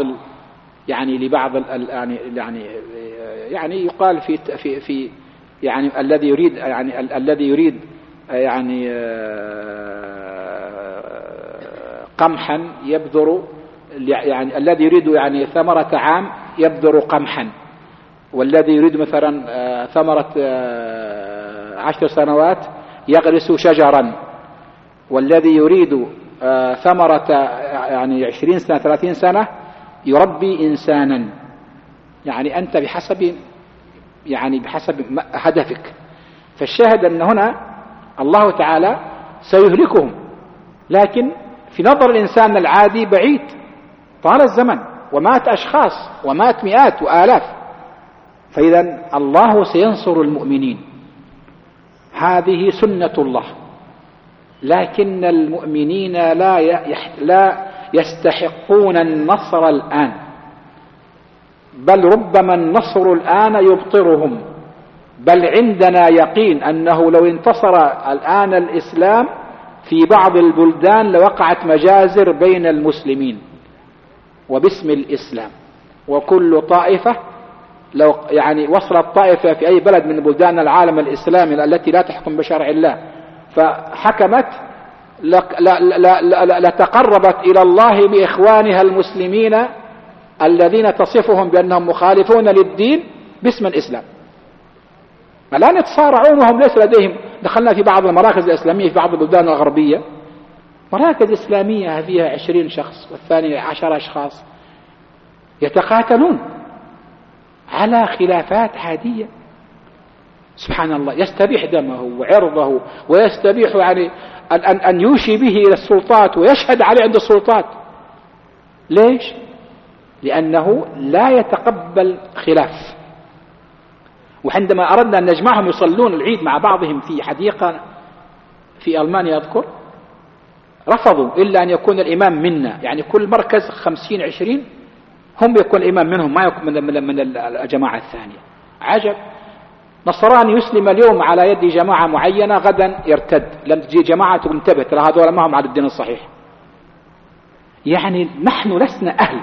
يعني يقال في يعني الذي يريد قمحا يبذر، يعني الذي يريد يعني ثمرة عام يبذر قمحا، والذي يريد مثلا ثمرة 10 سنوات يغرس شجرا، والذي يريد ثمرة يعني 20 سنة 30 سنة يربي إنسانا. يعني أنت بحسب هدفك. فالشاهد أن هنا الله تعالى سيهلكهم، لكن في نظر الإنسان العادي بعيد، طال الزمن ومات أشخاص ومات مئات وآلاف. فإذا الله سينصر المؤمنين، هذه سنة الله. لكن المؤمنين لا يستحقون النصر الآن، بل ربما النصر الآن يبطرهم. بل عندنا يقين أنه لو انتصر الآن الإسلام في بعض البلدان لوقعت مجازر بين المسلمين وباسم الإسلام، وكل طائفة لو يعني وصلت طائفة في أي بلد من بلدان العالم الإسلامي التي لا تحكم بشرع الله فحكمت لتقربت إلى الله بإخوانها المسلمين الذين تصفهم بأنهم مخالفون للدين باسم الإسلام. الآن يتصارعون وهم ليس لديهم. دخلنا في بعض المراكز الإسلامية في بعض البلدان الغربية، مراكز إسلامية فيها 20 شخص والثانية 10 أشخاص يتقاتلون على خلافات عادية. سبحان الله، يستبيح دمه وعرضه ويستبيح يعني أن يوشي به إلى السلطات ويشهد عليه عند السلطات. ليش؟ لأنه لا يتقبل خلاف. وعندما أردنا أن نجمعهم يصلون العيد مع بعضهم في حديقة في ألمانيا أذكر، رفضوا إلا أن يكون الإمام منا، يعني كل مركز 50-20 هم يكون الإمام منهم، ما يكون من الجماعة الثانية. عجب، نصراني يسلم اليوم على يد جماعة معينة غدا يرتد، لم تجي جماعة تقول انتبه ترى هذول ما هم على الدين الصحيح. يعني نحن لسنا أهل،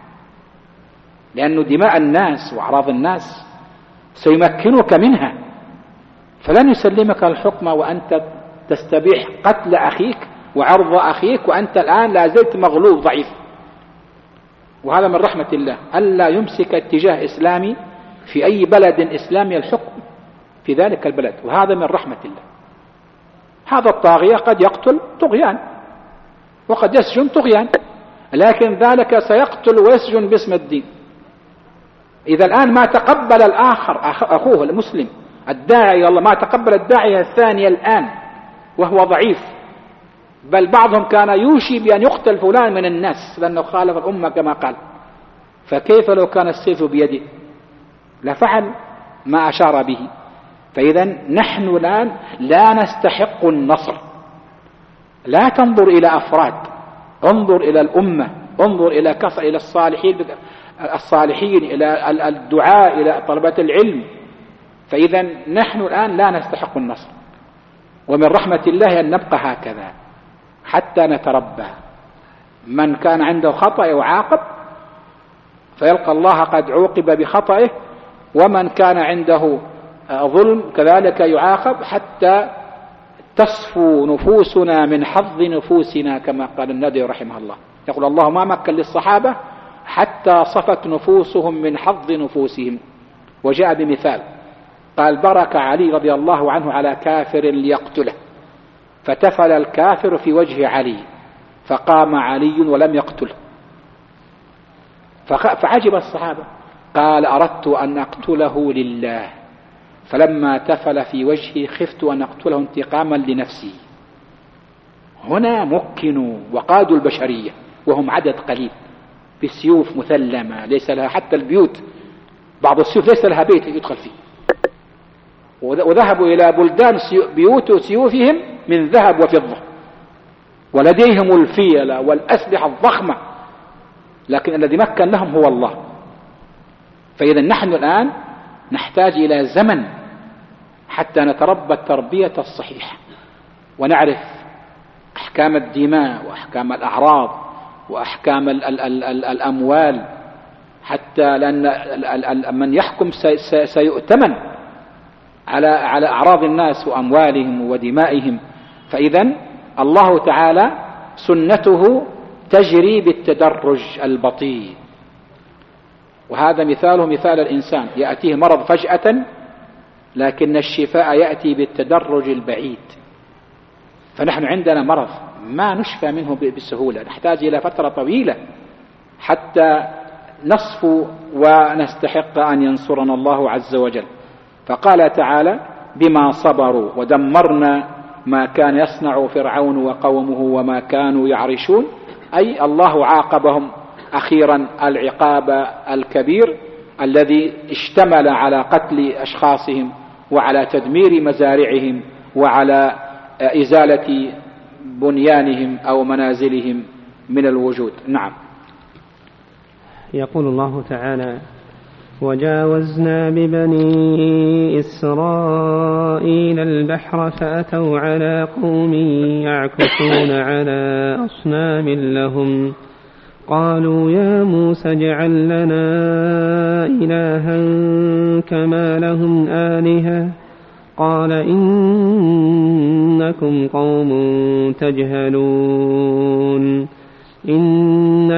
لأن دماء الناس وأعراض الناس سيمكنك منها، فلن يسلمك الحكم وأنت تستبيح قتل أخيك وعرض أخيك وأنت الآن لا زلت مغلوب ضعيف. وهذا من رحمة الله ألا يمسك اتجاه إسلامي في أي بلد إسلامي الحكم في ذلك البلد، وهذا من رحمة الله. هذا الطاغية قد يقتل طغيان وقد يسجن طغيان، لكن ذلك سيقتل ويسجن باسم الدين. إذا الآن ما تقبل الآخر أخوه المسلم الداعي إلى الله، ما تقبل الداعية الثاني الآن وهو ضعيف، بل بعضهم كان يوشي بأن يقتل فلان من الناس لأنه خالف الأمة كما قال، فكيف لو كان السيف بيده لفعل ما أشار به. فإذا نحن الآن لا نستحق النصر. لا تنظر إلى أفراد، انظر إلى الأمة، انظر إلى الصالحين، إلى الدعاء، إلى طلبة العلم. فإذا نحن الآن لا نستحق النصر، ومن رحمة الله أن نبقى هكذا حتى نتربى. من كان عنده خطأ يعاقب فيلقى الله قد عوقب بخطئه، ومن كان عنده ظلم كذلك يعاقب حتى تصفو نفوسنا من حظ نفوسنا، كما قال النادي رحمه الله، يقول الله ما مكن للصحابة حتى صفت نفوسهم من حظ نفوسهم. وجاء بمثال قال برك علي رضي الله عنه على كافر ليقتله، فتفل الكافر في وجه علي فقام علي ولم يقتله، فعجب الصحابة، قال أردت أن أقتله لله، فلما تفل في وجهي خفت أن أقتله انتقاما لنفسي. هنا مكنوا وقادوا البشرية وهم عدد قليل بسيوف مثلمة ليس لها حتى البيوت، بعض السيوف ليس لها بيت يدخل فيه، وذهبوا إلى بلدان بيوت سيوفهم من ذهب وفضة، ولديهم الفيلة والأسلحة الضخمة، لكن الذي مكن لهم هو الله. فإذا نحن الآن نحتاج إلى زمن حتى نتربى التربية الصحيحة ونعرف أحكام الدماء وأحكام الأعراض وأحكام الأموال، حتى لأن من يحكم سيؤتمن على أعراض الناس وأموالهم ودمائهم. فإذا الله تعالى سنته تجري بالتدرج البطيء، وهذا مثاله مثال الإنسان، يأتيه مرض فجأة لكن الشفاء يأتي بالتدرج البعيد. فنحن عندنا مرض ما نشفى منه بسهولة، نحتاج إلى فترة طويلة حتى نصفو ونستحق أن ينصرنا الله عز وجل. فقال تعالى بما صبروا ودمرنا ما كان يصنع فرعون وقومه وما كانوا يعرشون، أي الله عاقبهم أخيرا العقاب الكبير الذي اشتمل على قتل أشخاصهم وعلى تدمير مزارعهم وعلى إزالة بنيانهم أو منازلهم من الوجود. نعم. يقول الله تعالى وجاوزنا ببني إسرائيل إسرائيل البحر فأتوا على قوم يعكفون على أصنام لهم قالوا يا موسى اجعل لنا إلها كما لهم آلهة قال إنكم قوم تجهلون إن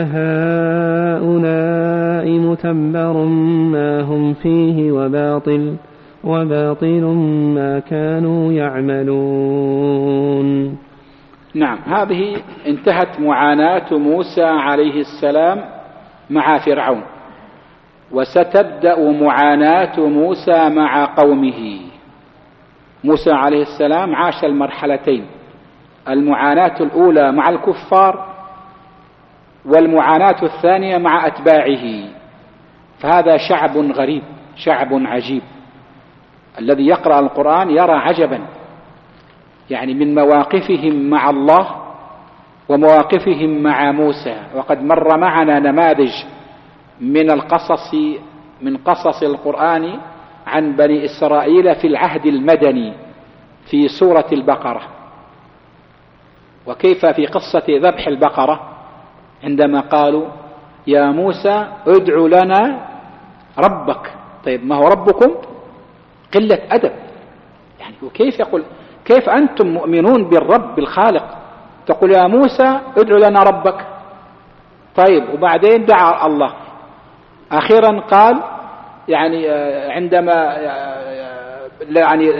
هؤلاء متبر ما هم فيه وباطل ما كانوا يعملون. نعم، هذه انتهت معاناة موسى عليه السلام مع فرعون، وستبدأ معاناة موسى مع قومه. موسى عليه السلام عاش المرحلتين، المعاناة الأولى مع الكفار والمعاناة الثانية مع أتباعه. فهذا شعب غريب، شعب عجيب، الذي يقرأ القرآن يرى عجبا يعني من مواقفهم مع الله ومواقفهم مع موسى. وقد مر معنا نماذج من قصص القرآن عن بني إسرائيل في العهد المدني في سورة البقرة، وكيف في قصة ذبح البقرة عندما قالوا يا موسى ادع لنا ربك. طيب ما هو ربكم؟ قلة أدب يعني. وكيف يقول كيف أنتم مؤمنون بالرب الخالق تقول يا موسى ادع لنا ربك؟ طيب وبعدين دعا الله. أخيرا قال يعني عندما يعني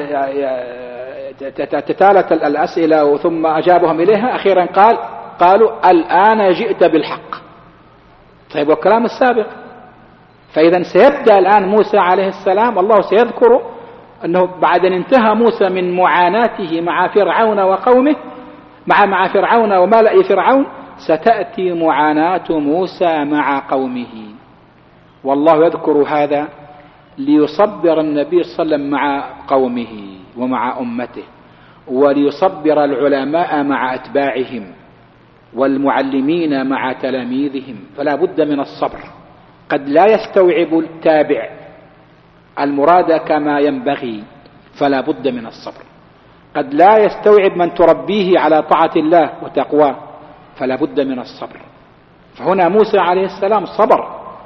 تتالت الأسئلة ثم أجابهم إليها، أخيرا قالوا الآن جئت بالحق. طيب والكلام السابق؟ فإذا سيبدأ الآن موسى عليه السلام، الله سيذكر أنه بعد أن انتهى موسى من معاناته مع فرعون وقومه مع فرعون وملأ فرعون، ستأتي معاناة موسى مع قومه. والله يذكر هذا ليصبر النبي صلى الله عليه وسلم مع قومه ومع أمته، وليصبر العلماء مع أتباعهم والمعلمين مع تلاميذهم. فلا بد من الصبر. قد لا يستوعب التابع المراد كما ينبغي، فلا بد من الصبر. قد لا يستوعب من تربيه على طاعة الله وتقواه، فلا بد من الصبر. فهنا موسى عليه السلام صبر،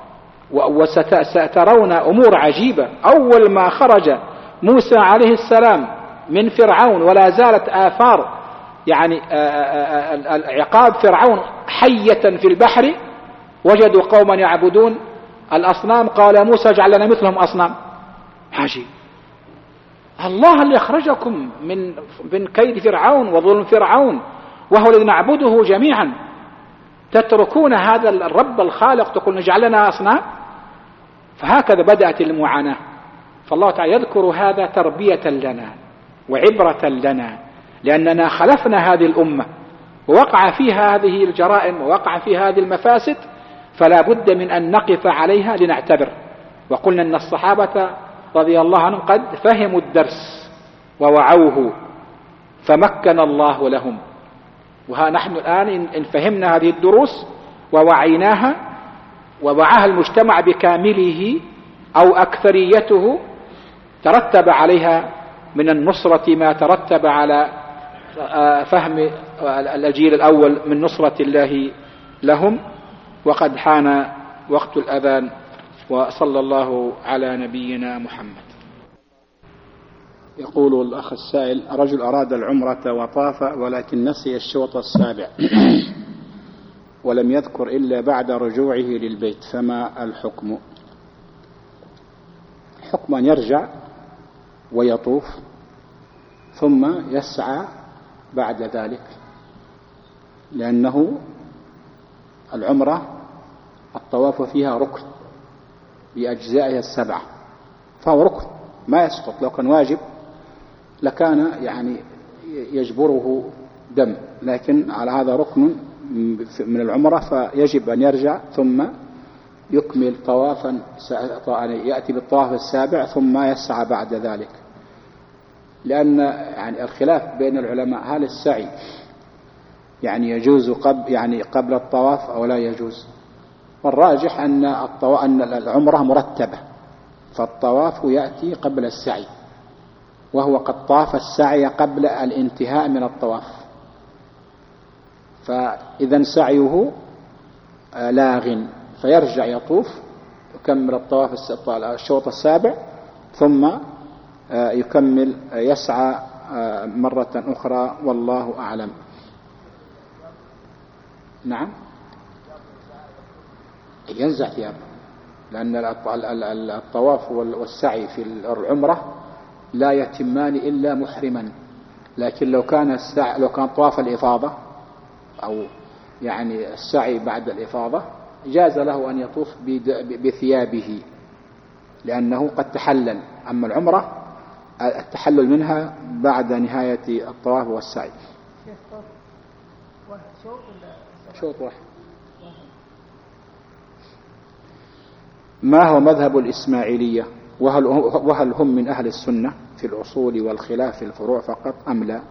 وسترون أمور عجيبة. أول ما خرج موسى عليه السلام من فرعون ولا زالت آثار يعني عقاب فرعون حية في البحر، وجدوا قوما يعبدون الأصنام، قال موسى اجعل لنا مثلهم أصنام. عجيب، الله اللي أخرجكم من كيد فرعون وظلم فرعون وهو الذي نعبده جميعا، تتركون هذا الرب الخالق تقول نجعل لنا أصنام؟ فهكذا بدأت المعاناة. فالله تعالى يذكر هذا تربية لنا وعبرة لنا، لأننا خلفنا هذه الأمة ووقع فيها هذه الجرائم ووقع فيها هذه المفاسد، فلا بد من أن نقف عليها لنعتبر. وقلنا أن الصحابة رضي الله عنهم قد فهموا الدرس ووعوه فمكن الله لهم. وها نحن الآن إن فهمنا هذه الدروس ووعيناها ووعاها المجتمع بكامله أو أكثريته، ترتب عليها من النصرة ما ترتب على فهم الجيل الأول من نصرة الله لهم. وقد حان وقت الأذان، وصلى الله على نبينا محمد. يقول الأخ السائل: رجل أراد العمرة وطاف ولكن نسي الشوط السابع ولم يذكر إلا بعد رجوعه للبيت، فما الحكم؟ الحكم أن يرجع ويطوف ثم يسعى بعد ذلك، لأنه العمرة الطواف فيها ركن بأجزائها السبعة، فهو ركن ما يسقط. لو كان واجب لكان يعني يجبره دم، لكن على هذا ركن من العمرة، فيجب أن يرجع ثم يكمل طوافا، يأتي بالطواف السابع ثم يسعى بعد ذلك. لأن يعني الخلاف بين العلماء هل السعي يعني يجوز قبل الطواف أو لا يجوز؟ والراجح أن العمرة مرتبة، فالطواف يأتي قبل السعي، وهو قد طاف السعي قبل الانتهاء من الطواف، فإذا سعيه لاغ، فيرجع يطوف يكمل الطواف الشوط السابع ثم يكمل يسعى مرة أخرى، والله أعلم. نعم، ينزع ثيابه، لأن الطواف والسعي في العمرة لا يتمان إلا محرما، لكن لو كان طواف الإفاضة أو يعني السعي بعد الإفاضة جاز له أن يطوف بثيابه لأنه قد تحلل. أما العمرة التحلل منها بعد نهاية الطواف والسعي. شوط واحد. ما هو مذهب الإسماعيلية، وهل هم من أهل السنة في الأصول والخلاف في الفروع فقط أم لا؟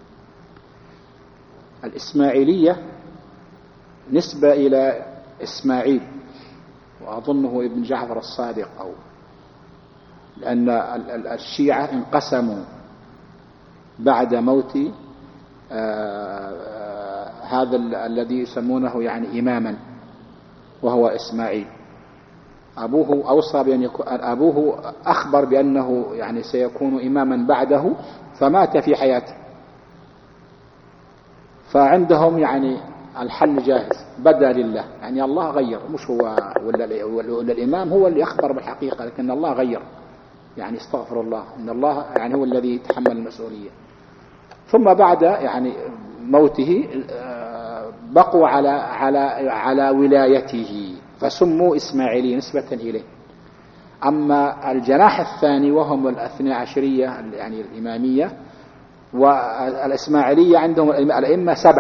الإسماعيلية نسبة إلى إسماعيل، وأظنه ابن جعفر الصادق، أو لأن الشيعة انقسموا بعد موت هذا الذي يسمونه يعني إماما، وهو إسماعيل. أبوه أوصى بأن يكون، أبوه أخبر بأنه يعني سيكون إماما بعده فمات في حياته، فعندهم يعني الحل جاهز، بدا لله، يعني الله غير، مش هو ولا الإمام هو اللي أخبر بالحقيقة، لكن الله غير، يعني استغفر الله، إن الله يعني هو الذي يتحمل المسؤولية. ثم بعد يعني موته بقوا على ولايته فسموا إسماعيلية نسبة إليه. أما الجناح الثاني وهم الاثنى عشرية يعني الإمامية والإسماعيلية، عندهم الأئمة 7،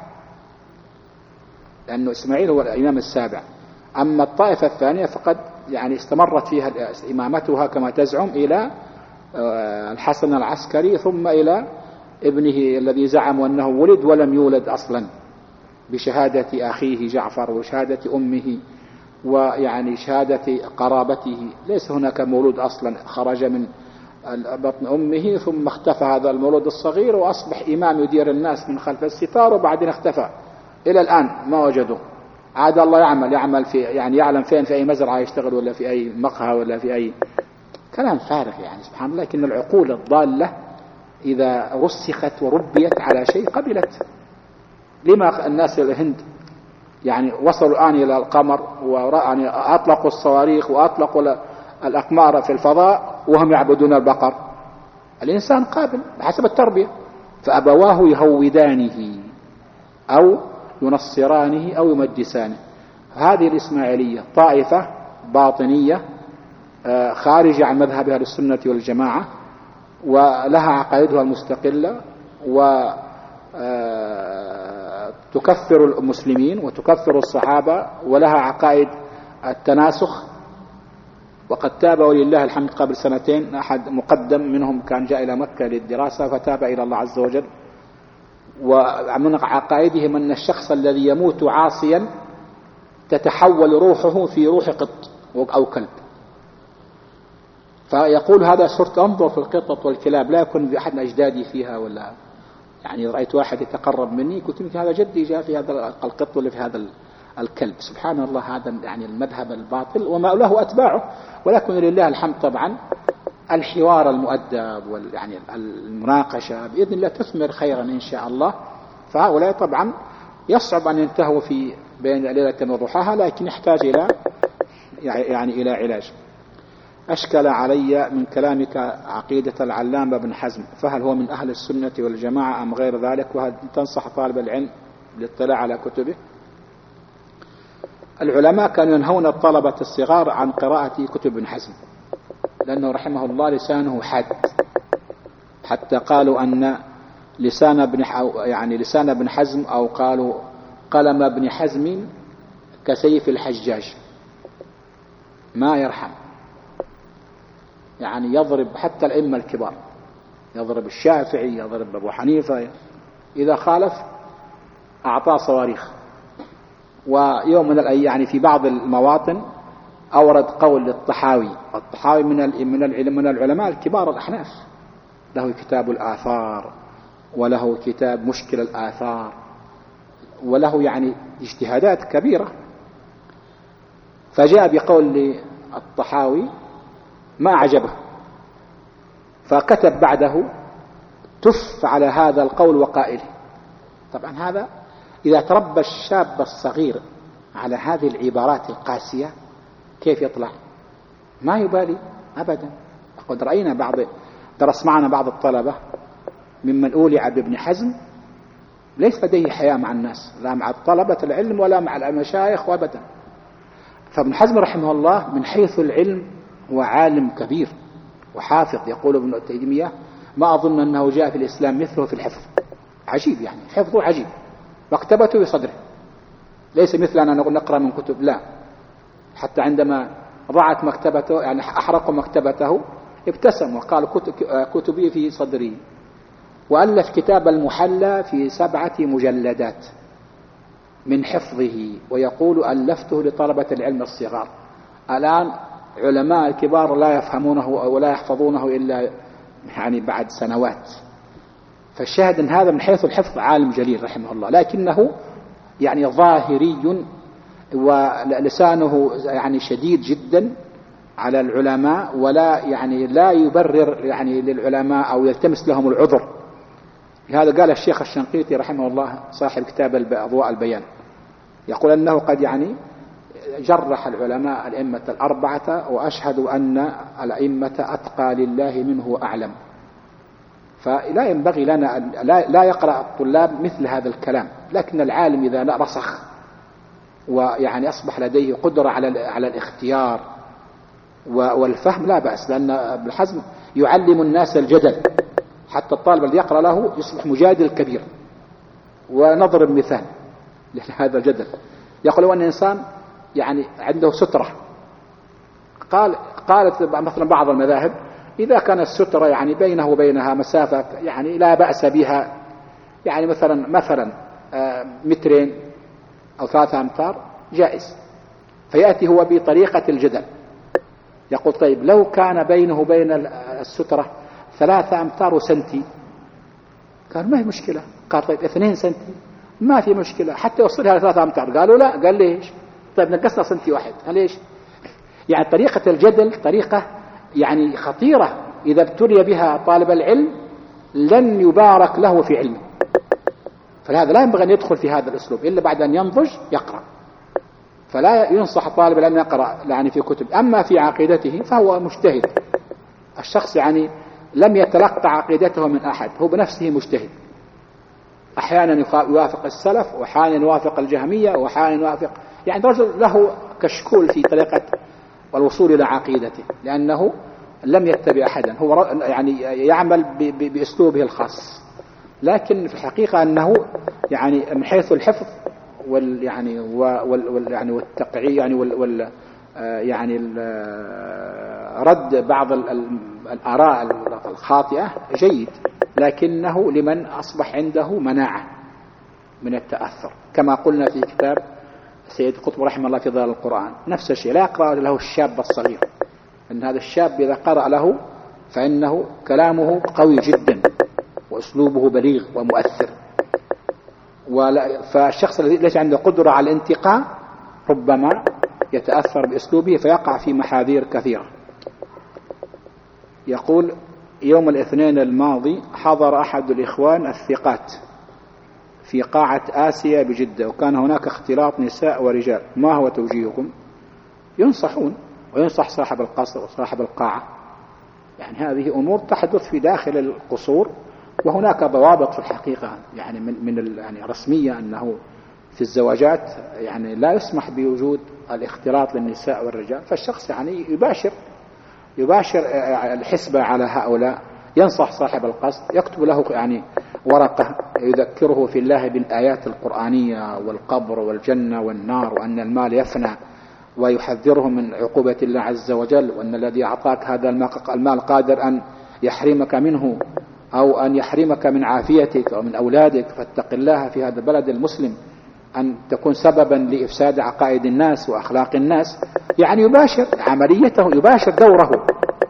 لأنه إسماعيل هو الإمام السابع. أما الطائفة الثانية فقد يعني استمرت فيها إمامتها كما تزعم إلى الحسن العسكري، ثم إلى ابنه الذي زعم أنه ولد ولم يولد أصلا، بشهادة أخيه جعفر وشهادة أمه ويعني شهادة قرابته، ليس هناك مولود أصلا خرج من بطن أمه ثم اختفى هذا المولود الصغير وأصبح إمام يدير الناس من خلف الستار، وبعدين اختفى إلى الآن ما وجدوا. عاد الله يعمل في يعني يعلم فين، في أي مزرعة يشتغل ولا في أي مقهى ولا في أي كلام فارغ يعني سبحان الله. لكن العقول الضالة إذا رسخت وربيت على شيء قبلت. لما الناس الهند يعني وصلوا الآن إلى القمر يعني أطلقوا الصواريخ وأطلقوا الأقمار في الفضاء وهم يعبدون البقر؟ الإنسان قابل بحسب التربية، فأبواه يهودانه أو ينصرانه أو يمجسانه. هذه الإسماعيلية طائفة باطنية خارجة عن مذهب أهل السنة والجماعة، ولها عقائدها المستقلة، وتكفر المسلمين وتكفر الصحابة، ولها عقائد التناسخ. وقد تاب ولله الحمد قبل 2 أحد مقدم منهم كان جاء إلى مكة للدراسة فتاب إلى الله عز وجل. ومن عقائدهم أن الشخص الذي يموت عاصيا تتحول روحه في روح قط أو كلب، فيقول هذا صرت أنظر في القطط والكلاب لا يكون بأحد أجدادي فيها، ولا يعني رأيت واحد يتقرب مني قلت يمكن هذا جدي جاء في هذا القط ولا في هذا الكلب. سبحان الله، هذا يعني المذهب الباطل وما له أتباعه. ولكن لله الحمد طبعا الحوار المؤدب يعني المناقشة بإذن الله تثمر خيرا إن شاء الله. فهؤلاء طبعا يصعب أن ينتهوا في بين ليلة وضحاها، لكن يحتاج إلى علاج. أشكل علي من كلامك عقيدة العلامة بن حزم، فهل هو من أهل السنة والجماعة أم غير ذلك؟ وهل تنصح طالب العلم بالاطلاع على كتبه؟ العلماء كانوا ينهون الطلبة الصغار عن قراءة كتب ابن حزم، لأنه رحمه الله لسانه حاد، حتى قالوا أن لسان ابن حزم أو قالوا قلم ابن حزم كسيف الحجاج، ما يرحم، يعني يضرب حتى الأئمة الكبار، يضرب الشافعي، يضرب أبو حنيفة، إذا خالف أعطاه صواريخ. ويوم من الأيام يعني في بعض المواطن أورد قول للطحاوي، الطحاوي من العلماء الكبار الأحناف، له كتاب الآثار، وله كتاب مشكل الآثار، وله يعني اجتهادات كبيرة. فجاء بقول الطحاوي ما أعجبه، فكتب بعده تف على هذا القول وقائله. طبعا هذا إذا تربى الشاب الصغير على هذه العبارات القاسية كيف يطلع؟ ما يبالي أبدا. قد رأينا درس معنا بعض الطلبة ممن أولع بابن حزم ليس لديه حياة مع الناس، لا مع طلبة العلم ولا مع المشايخ وابدا. فابن حزم رحمه الله من حيث العلم هو عالم كبير وحافظ. يقول ابن تيمية ما أظن أنه جاء في الإسلام مثله في الحفظ. عجيب، يعني حفظه عجيب، مكتبته بصدره، ليس مثلنا نقول نقرأ من كتب، لا. حتى عندما ضاعت مكتبته، يعني أحرقوا مكتبته، ابتسم وقال كتبي في صدري. وألف كتاب المحلى في 7 مجلدات من حفظه، ويقول ألفته لطلبة العلم الصغار. الآن علماء الكبار لا يفهمونه ولا يحفظونه إلا يعني بعد سنوات. فالشاهد أن هذا من حيث الحفظ عالم جليل رحمه الله، لكنه يعني ظاهري ولسانه يعني شديد جدا على العلماء، ولا يعني لا يبرر يعني للعلماء أو يلتمس لهم العذر. لهذا قال الشيخ الشنقيطي رحمه الله صاحب كتاب أضواء البيان، يقول أنه قد يعني جرح العلماء الأئمة ال4، وأشهد أن الأئمة أتقى لله منه وأعلم. فلا ينبغي لنا أن لا يقرأ الطلاب مثل هذا الكلام. لكن العالم إذا لا رسخ ويعني أصبح لديه قدرة على الاختيار والفهم لا بأس، لأن ابن حزم يعلم الناس الجدل، حتى الطالب الذي يقرأ له يصبح مجادل كبير. ونضرب مثال لهذا الجدل، يقول أن إنسان يعني عنده سترة، قالت مثلا بعض المذاهب إذا كانت السترة يعني بينه وبينها مسافة يعني لا بأس بها، يعني مثلا 2 أو 3 أمتار جائز. فيأتي هو بطريقة الجدل، يقول طيب لو كان بينه وبين السترة 3 أمتار وسنتي، قال ما هي مشكلة. قال طيب 2 سنتي ما في مشكلة حتى يوصلها 3 أمتار. قالوا لا. قال ليش؟ طيب نقصنا سنتي واحد. قال ليش؟ يعني طريقة الجدل طريقة يعني خطيرة، إذا ابتلي بها طالب العلم لن يبارك له في علمه. فلهذا لا ينبغي أن يدخل في هذا الأسلوب إلا بعد أن ينضج يقرأ. فلا ينصح طالب العلم يقرأ يعني في كتب. أما في عقيدته فهو مجتهد، الشخص يعني لم يتلقى عقيدته من أحد، هو بنفسه مجتهد. أحيانا يوافق السلف، وأحيانا يوافق الجهمية، وأحيانا يوافق يعني رجل له كشكول في طريقة والوصول إلى عقيدته، لأنه لم يتبع أحدا، هو يعني يعمل بأسلوبه الخاص. لكن في الحقيقة أنه يعني من حيث الحفظ يعني والتقعيد يعني رد بعض الآراء الخاطئة جيد، لكنه لمن أصبح عنده مناعة من التأثر. كما قلنا في كتاب سيد قطب رحمه الله في ظلال القرآن، نفس الشيء لا يقرأ له الشاب الصغير، أن هذا الشاب إذا قرأ له فإنه كلامه قوي جدا وأسلوبه بليغ ومؤثر. فالشخص الذي ليس عنده قدرة على الانتقاء ربما يتأثر بأسلوبه فيقع في محاذير كثيرة. يقول يوم الاثنين الماضي حضر أحد الإخوان الثقات في قاعة آسيا بجدة، وكان هناك اختلاط نساء ورجال، ما هو توجيهكم؟ ينصحون، وينصح صاحب القصر وصاحب القاعة. يعني هذه أمور تحدث في داخل القصور، وهناك ضوابط في الحقيقة يعني من يعني رسمية أنه في الزواجات يعني لا يسمح بوجود الاختلاط للنساء والرجال. فالشخص يعني يباشر الحسبة على هؤلاء، ينصح صاحب القصد، يكتب له يعني ورقة يذكره في الله بالآيات القرآنية والقبر والجنة والنار، وأن المال يفنى، ويحذره من عقوبة الله عز وجل، وأن الذي أعطاك هذا المال قادر أن يحرمك منه أو أن يحرمك من عافيتك أو من أولادك، فاتق الله في هذا البلد المسلم أن تكون سببا لإفساد عقائد الناس وأخلاق الناس. يعني يباشر عمليته، يباشر دوره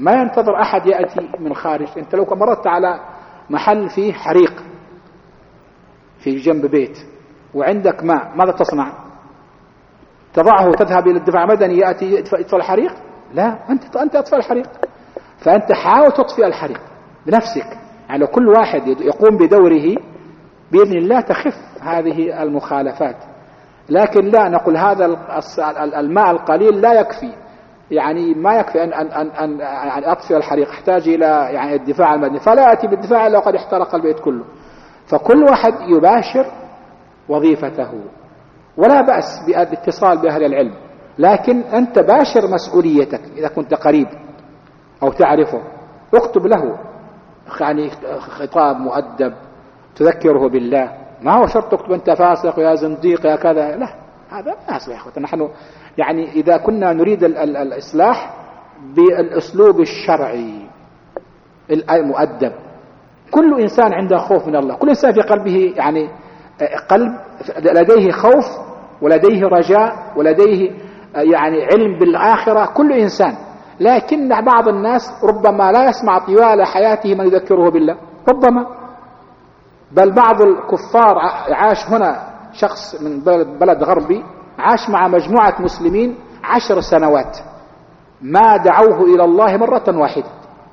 ما ينتظر أحد يأتي من الخارج. أنت لو مررت على محل فيه حريق في جنب بيت وعندك ماء، ماذا تصنع؟ تضعه وتذهب إلى الدفاع المدني يأتي يطفئ الحريق؟ لا، أنت أطفئ الحريق. فأنت حاول تطفئ الحريق بنفسك. يعني لو كل واحد يقوم بدوره بإذن الله تخف هذه المخالفات. لكن لا نقول هذا الماء القليل لا يكفي، يعني ما يكفي أن أطفئ الحريق، أحتاج إلى يعني الدفاع المدني، فلا يأتي بالدفاع إلا وقد احترق البيت كله. فكل واحد يباشر وظيفته، ولا بأس بالاتصال بأهل العلم، لكن أنت باشر مسؤوليتك. إذا كنت قريب أو تعرفه اكتب له يعني خطاب مؤدب تذكره بالله. ما هو شرط تكتب أنت فاسق يا زنديق يا كذا، لا، هذا ما يصلح. نحن يعني إذا كنا نريد الإصلاح بالأسلوب الشرعي المؤدب. كل إنسان عنده خوف من الله، كل إنسان في قلبه يعني قلب لديه خوف ولديه رجاء ولديه يعني علم بالآخرة، كل إنسان. لكن بعض الناس ربما لا يسمع طوال حياته من يذكره بالله، ربما بل بعض الكفار عاش هنا، شخص من بلد غربي عاش مع مجموعة مسلمين 10 سنوات ما دعوه إلى الله مرة واحدة.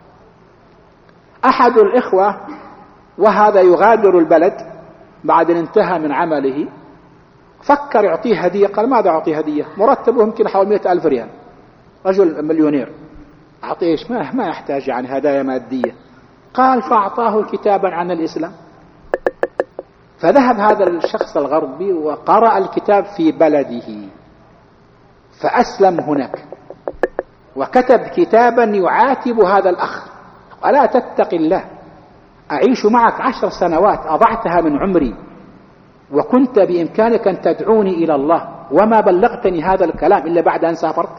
أحد الإخوة وهذا يغادر البلد بعد أن انتهى من عمله فكر يعطيه هدية. قال ماذا أعطيه هدية؟ مرتبه يمكن حوالي 100,000 ريال، رجل مليونير، أعطيه ما يحتاج يعني هدايا مادية. قال فأعطاه كتابا عن الإسلام. فذهب هذا الشخص الغربي وقرأ الكتاب في بلده فأسلم هناك، وكتب كتابا يعاتب هذا الأخ: ألا تتق الله؟ أعيش معك 10 سنوات أضعتها من عمري، وكنت بإمكانك أن تدعوني إلى الله، وما بلغتني هذا الكلام إلا بعد أن سافرت.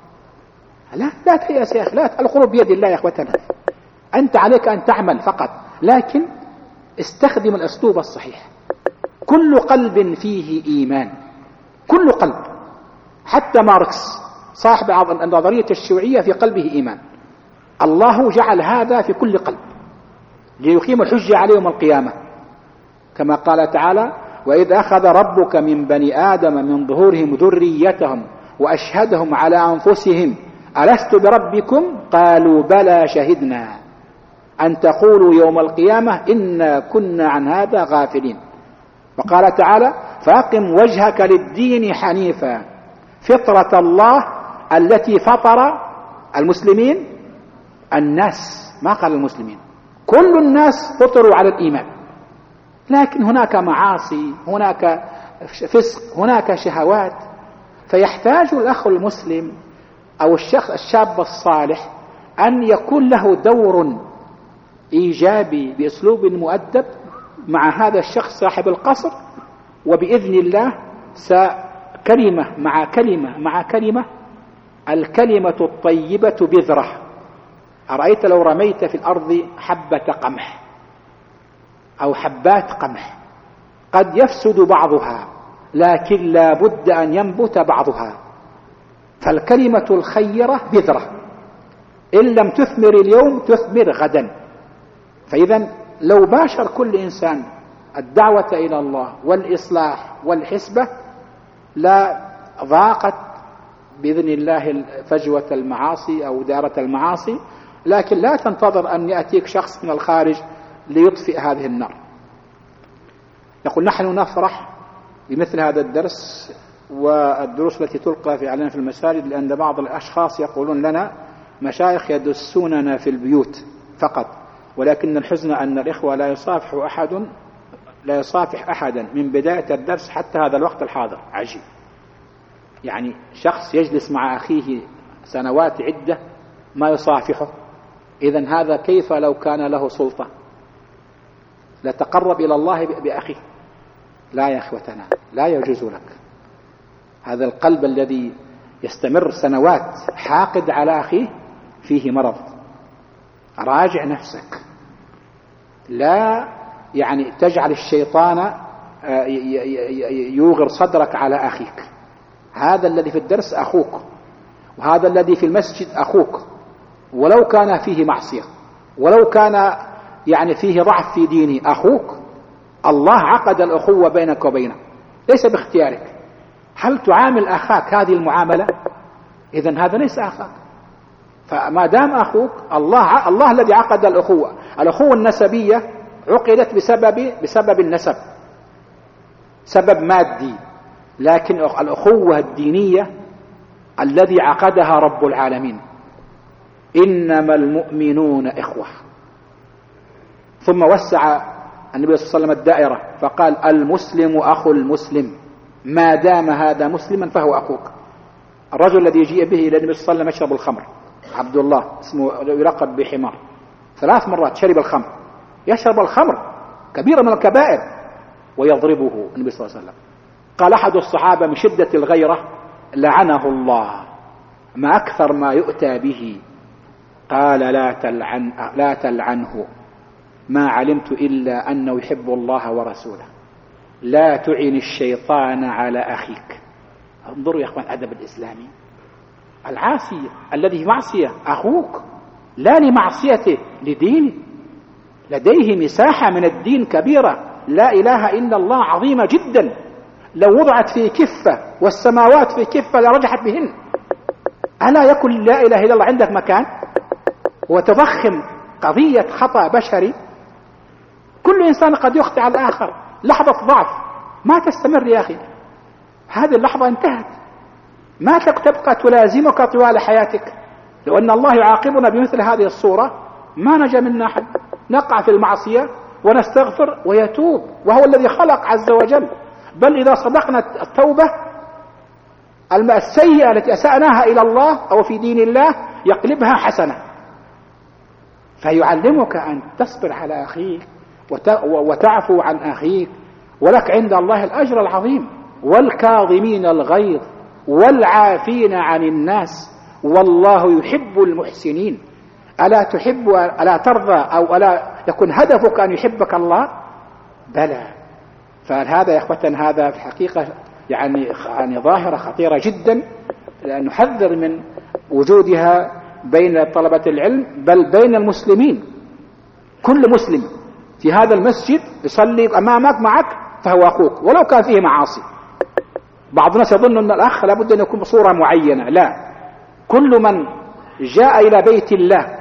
لا تيأس يا أخي، لا، القلوب بيد الله يا أخوتنا. أنت عليك أن تعمل فقط، لكن استخدم الأسلوب الصحيح. كل قلب فيه إيمان، كل قلب. حتى ماركس صاحب النظرية الشيوعية في قلبه إيمان. الله جعل هذا في كل قلب ليقيم الحجة عليه يوم القيامة، كما قال تعالى: وإذ أخذ ربك من بني آدم من ظهورهم ذريتهم وأشهدهم على أنفسهم ألست بربكم قالوا بلى شهدنا أن تقولوا يوم القيامة إنا كنا عن هذا غافلين. وقال تعالى: فأقم وجهك للدين حنيفا فطرة الله التي فطر المسلمين الناس، ما قال المسلمين، كل الناس فطروا على الإيمان، لكن هناك معاصي، هناك فسق، هناك شهوات. فيحتاج الأخ المسلم أو الشاب الصالح أن يكون له دور إيجابي بأسلوب مؤدب مع هذا الشخص صاحب القصر، وبإذن الله كلمة مع كلمة مع كلمة، الكلمة الطيبة بذرة. أرأيت لو رميت في الأرض حبة قمح أو حبات قمح قد يفسد بعضها، لكن لا بد أن ينبت بعضها. فالكلمة الخيرة بذرة، إن لم تثمر اليوم تثمر غدا. فإذا لو باشر كل إنسان الدعوة إلى الله والإصلاح والحسبة لا ضاقت بإذن الله فجوة المعاصي أو دائرة المعاصي. لكن لا تنتظر أن يأتيك شخص من الخارج ليطفئ هذه النار. نقول نحن نفرح بمثل هذا الدرس والدروس التي تلقى علينا في المساجد، لأن بعض الأشخاص يقولون لنا مشايخ يدسوننا في البيوت فقط، ولكن الحزن أن الإخوة لا يصافح أحدا من بداية الدرس حتى هذا الوقت الحاضر. عجيب، يعني شخص يجلس مع أخيه سنوات عدة ما يصافحه. إذن هذا كيف لو كان له سلطة لتقرب إلى الله بأخيه؟ لا يا أخوتنا، لا يجوز لك. هذا القلب الذي يستمر سنوات حاقد على أخيه فيه مرض. راجع نفسك، لا يعني تجعل الشيطان يوغر صدرك على أخيك. هذا الذي في الدرس أخوك، وهذا الذي في المسجد أخوك، ولو كان فيه معصية، ولو كان يعني فيه ضعف في دينه، أخوك الله عقد الأخوة بينك وبينه ليس باختيارك. هل تعامل أخاك هذه المعاملة؟ إذن هذا ليس أخاك. فما دام أخوك الله الذي عقد الأخوة النسبية عقدت بسبب النسب، سبب مادي، لكن الأخوة الدينية الذي عقدها رب العالمين، إنما المؤمنون إخوة. ثم وسع النبي صلى الله عليه وسلم الدائرة فقال المسلم أخو المسلم، ما دام هذا مسلما فهو أخوك. الرجل الذي يجيء به إلى النبي صلى الله عليه وسلم يشرب الخمر، عبد الله اسمه يلقب بحمار، 3 مرات شرب الخمر، يشرب الخمر كبيرة من الكبائر، ويضربه النبي صلى الله عليه وسلم. قال أحد الصحابة من شدة الغيرة لعنه الله، ما أكثر ما يؤتى به. قال لا تلعنه، ما علمت إلا أنه يحب الله ورسوله، لا تعن الشيطان على أخيك. انظروا يا أخوان الأدب الإسلامي، العاصي الذي معصية أخوك لا لمعصيته، لدينه، لديه مساحة من الدين كبيرة، لا إله إلا الله عظيمة جدا، لو وضعت في كفة والسماوات في كفة لرجحت بهن. ألا يكن لا إله إلا الله عندك مكان وتضخم قضية خطأ بشري؟ كل إنسان قد يخطئ على الآخر، لحظة ضعف ما تستمر يا أخي، هذه اللحظة انتهت، ما تبقى تلازمك طوال حياتك. لو أن الله يعاقبنا بمثل هذه الصورة ما نجا منا أحد، نقع في المعصية ونستغفر ويتوب، وهو الذي خلق عز وجل. بل إذا صدقنا التوبة السيئة التي أسأناها إلى الله أو في دين الله يقلبها حسنة، فيعلمك أن تصبر على أخيك وتعفو عن أخيك، ولك عند الله الأجر العظيم. والكاظمين الغيظ والعافين عن الناس والله يحب المحسنين. ألا ترضى أو ألا يكون هدفك أن يحبك الله؟ بلى. فهذا يا إخوة هذا في الحقيقة يعني ظاهرة خطيرة جدا، نحذر من وجودها بين طلبة العلم بل بين المسلمين. كل مسلم في هذا المسجد يصلي أمامك معك فهو أخوك ولو كان فيه معاصي. بعض الناس يظن أن الأخ لابد أن يكون بصورة معينة، لا، كل من جاء إلى بيت الله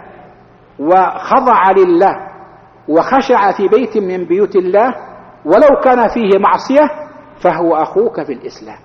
وخضع لله وخشع في بيت من بيوت الله ولو كان فيه معصية فهو أخوك في الإسلام.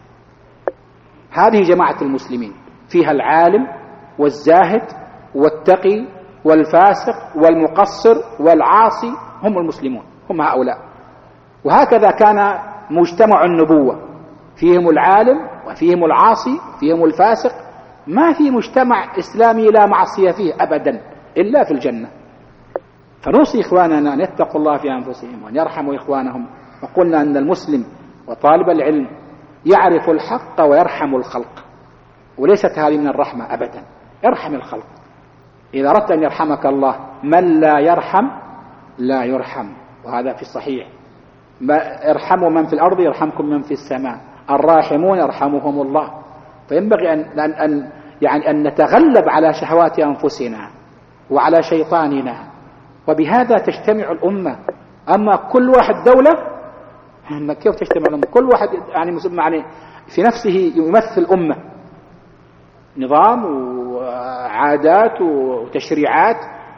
هذه جماعة المسلمين، فيها العالم والزاهد والتقي والفاسق والمقصر والعاصي، هم المسلمون، هم هؤلاء. وهكذا كان مجتمع النبوة، فيهم العالم وفيهم العاصي فيهم الفاسق، ما في مجتمع إسلامي لا معصية فيه أبدا إلا في الجنة. فنوصي إخواننا أن يتقوا الله في أنفسهم وأن يرحموا إخوانهم. وقلنا أن المسلم وطالب العلم يعرف الحق ويرحم الخلق، وليست هذه من الرحمة أبدا. ارحم الخلق، إذا أردت أن يرحمك الله، من لا يرحم لا يرحم، وهذا في الصحيح. ارحموا من في الأرض يرحمكم من في السماء، الراحمون يرحمهم الله. فينبغي أن نتغلب على شهوات أنفسنا وعلى شيطاننا، وبهذا تجتمع الأمة. أما كل واحد دولة، كيف تجتمع الأمة؟ كل واحد يعني في نفسه يمثل أمة، نظام وعادات وتشريعات،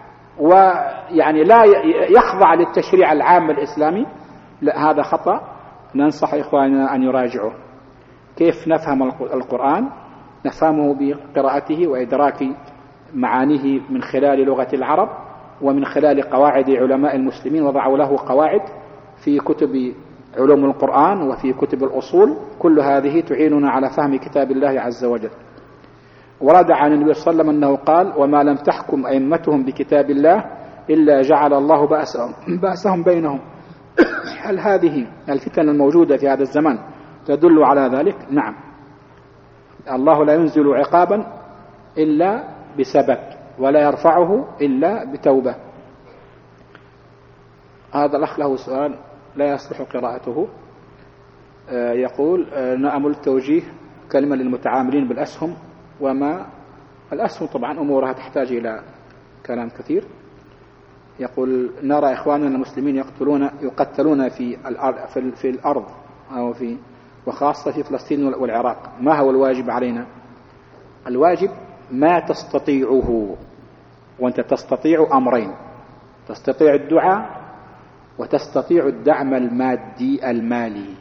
ويعني لا يخضع للتشريع العام الإسلامي. لا، هذا خطأ. ننصح إخواننا أن يراجعوا كيف نفهم القرآن، نفهمه بقراءته وإدراك معانيه من خلال لغة العرب ومن خلال قواعد علماء المسلمين. وضعوا له قواعد في كتب علوم القرآن وفي كتب الأصول، كل هذه تعيننا على فهم كتاب الله عز وجل. ورد عن النبي صلى الله عليه وسلم أنه قال: وما لم تحكم أئمتهم بكتاب الله إلا جعل الله بأسهم بينهم. هل هذه الفتن الموجودة في هذا الزمان تدل على ذلك؟ نعم. الله لا ينزل عقابا إلا بسبب ولا يرفعه إلا بتوبة. هذا الأخ له سؤال لا يصلح قراءته، يقول: نأمل توجيه كلمة للمتعاملين بالأسهم وما الأسهم طبعا أمورها تحتاج إلى كلام كثير. يقول نرى إخواننا المسلمين يقتلون في الأرض أو وخاصة في فلسطين والعراق، ما هو الواجب علينا؟ الواجب ما تستطيعه، وأنت تستطيع أمرين: تستطيع الدعاء وتستطيع الدعم المالي.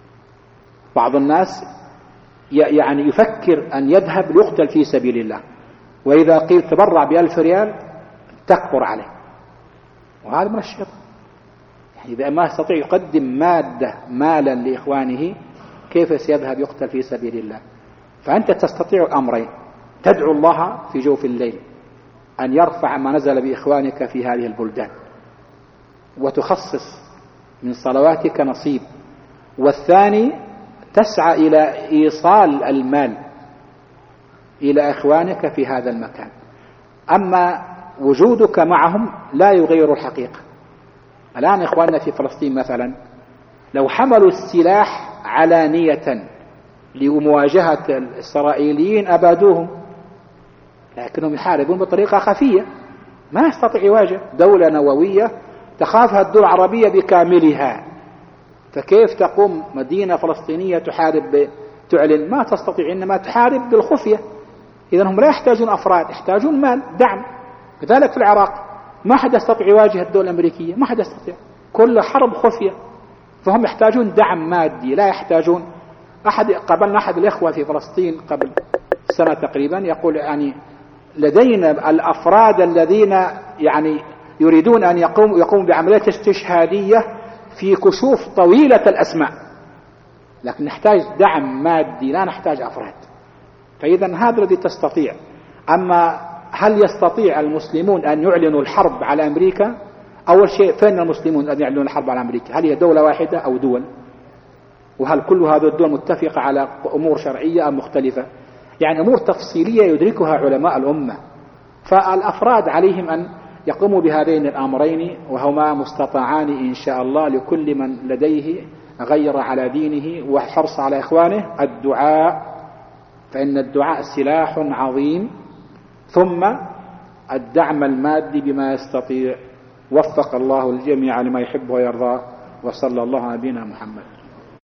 بعض الناس يعني يفكر أن يذهب ليقتل في سبيل الله، وإذا قيل تبرع ب1000 ريال تكبر عليه، وهذا من الشر. يعني إذا ما يستطيع يقدم مالا لإخوانه كيف سيذهب يقتل في سبيل الله؟ فأنت تستطيع أمرين: تدعو الله في جوف الليل أن يرفع ما نزل بإخوانك في هذه البلدان، وتخصص من صلواتك نصيب. والثاني تسعى إلى إيصال المال إلى إخوانك في هذا المكان. أما وجودك معهم لا يغير الحقيقة. الآن إخواننا في فلسطين مثلا لو حملوا السلاح علانية لمواجهة الإسرائيليين أبادوهم، لكنهم يحاربون بطريقة خفية، ما يستطيع يواجه دولة نووية تخافها الدول العربية بكاملها. فكيف تقوم مدينة فلسطينية تحارب تعلن؟ ما تستطيع، إنما تحارب بالخفية. إذن هم لا يحتاجون أفراد، يحتاجون مال دعم. كذلك في العراق ما حد يستطيع يواجه الدولة الأمريكية، ما حد يستطيع، كل حرب خفية. فهم يحتاجون دعم مادي، لا يحتاجون قابلنا أحد الإخوة في فلسطين قبل سنة تقريبا يقول يعني لدينا الأفراد الذين يعني يريدون أن يقوموا بعملية استشهادية في كشوف طويلة الأسماء، لكن نحتاج دعم مادي، لا نحتاج أفراد. فإذا هذا الذي تستطيع. أما هل يستطيع المسلمون أن يعلنوا الحرب على أمريكا؟ أول شيء، فين المسلمون أن يعلنوا الحرب على أمريكا؟ هل هي دولة واحدة أو دول؟ وهل كل هذه الدول متفقة على أمور شرعية أم مختلفة؟ يعني أمور تفصيلية يدركها علماء الأمة. فالأفراد عليهم أن يقوموا بهذين الأمرين، وهما مستطاعان إن شاء الله لكل من لديه غير على دينه وحرص على إخوانه: الدعاء، فإن الدعاء سلاح عظيم، ثم الدعم المادي بما يستطيع. وفق الله الجميع لما يحب ويرضى، وصلى الله على نبينا محمد.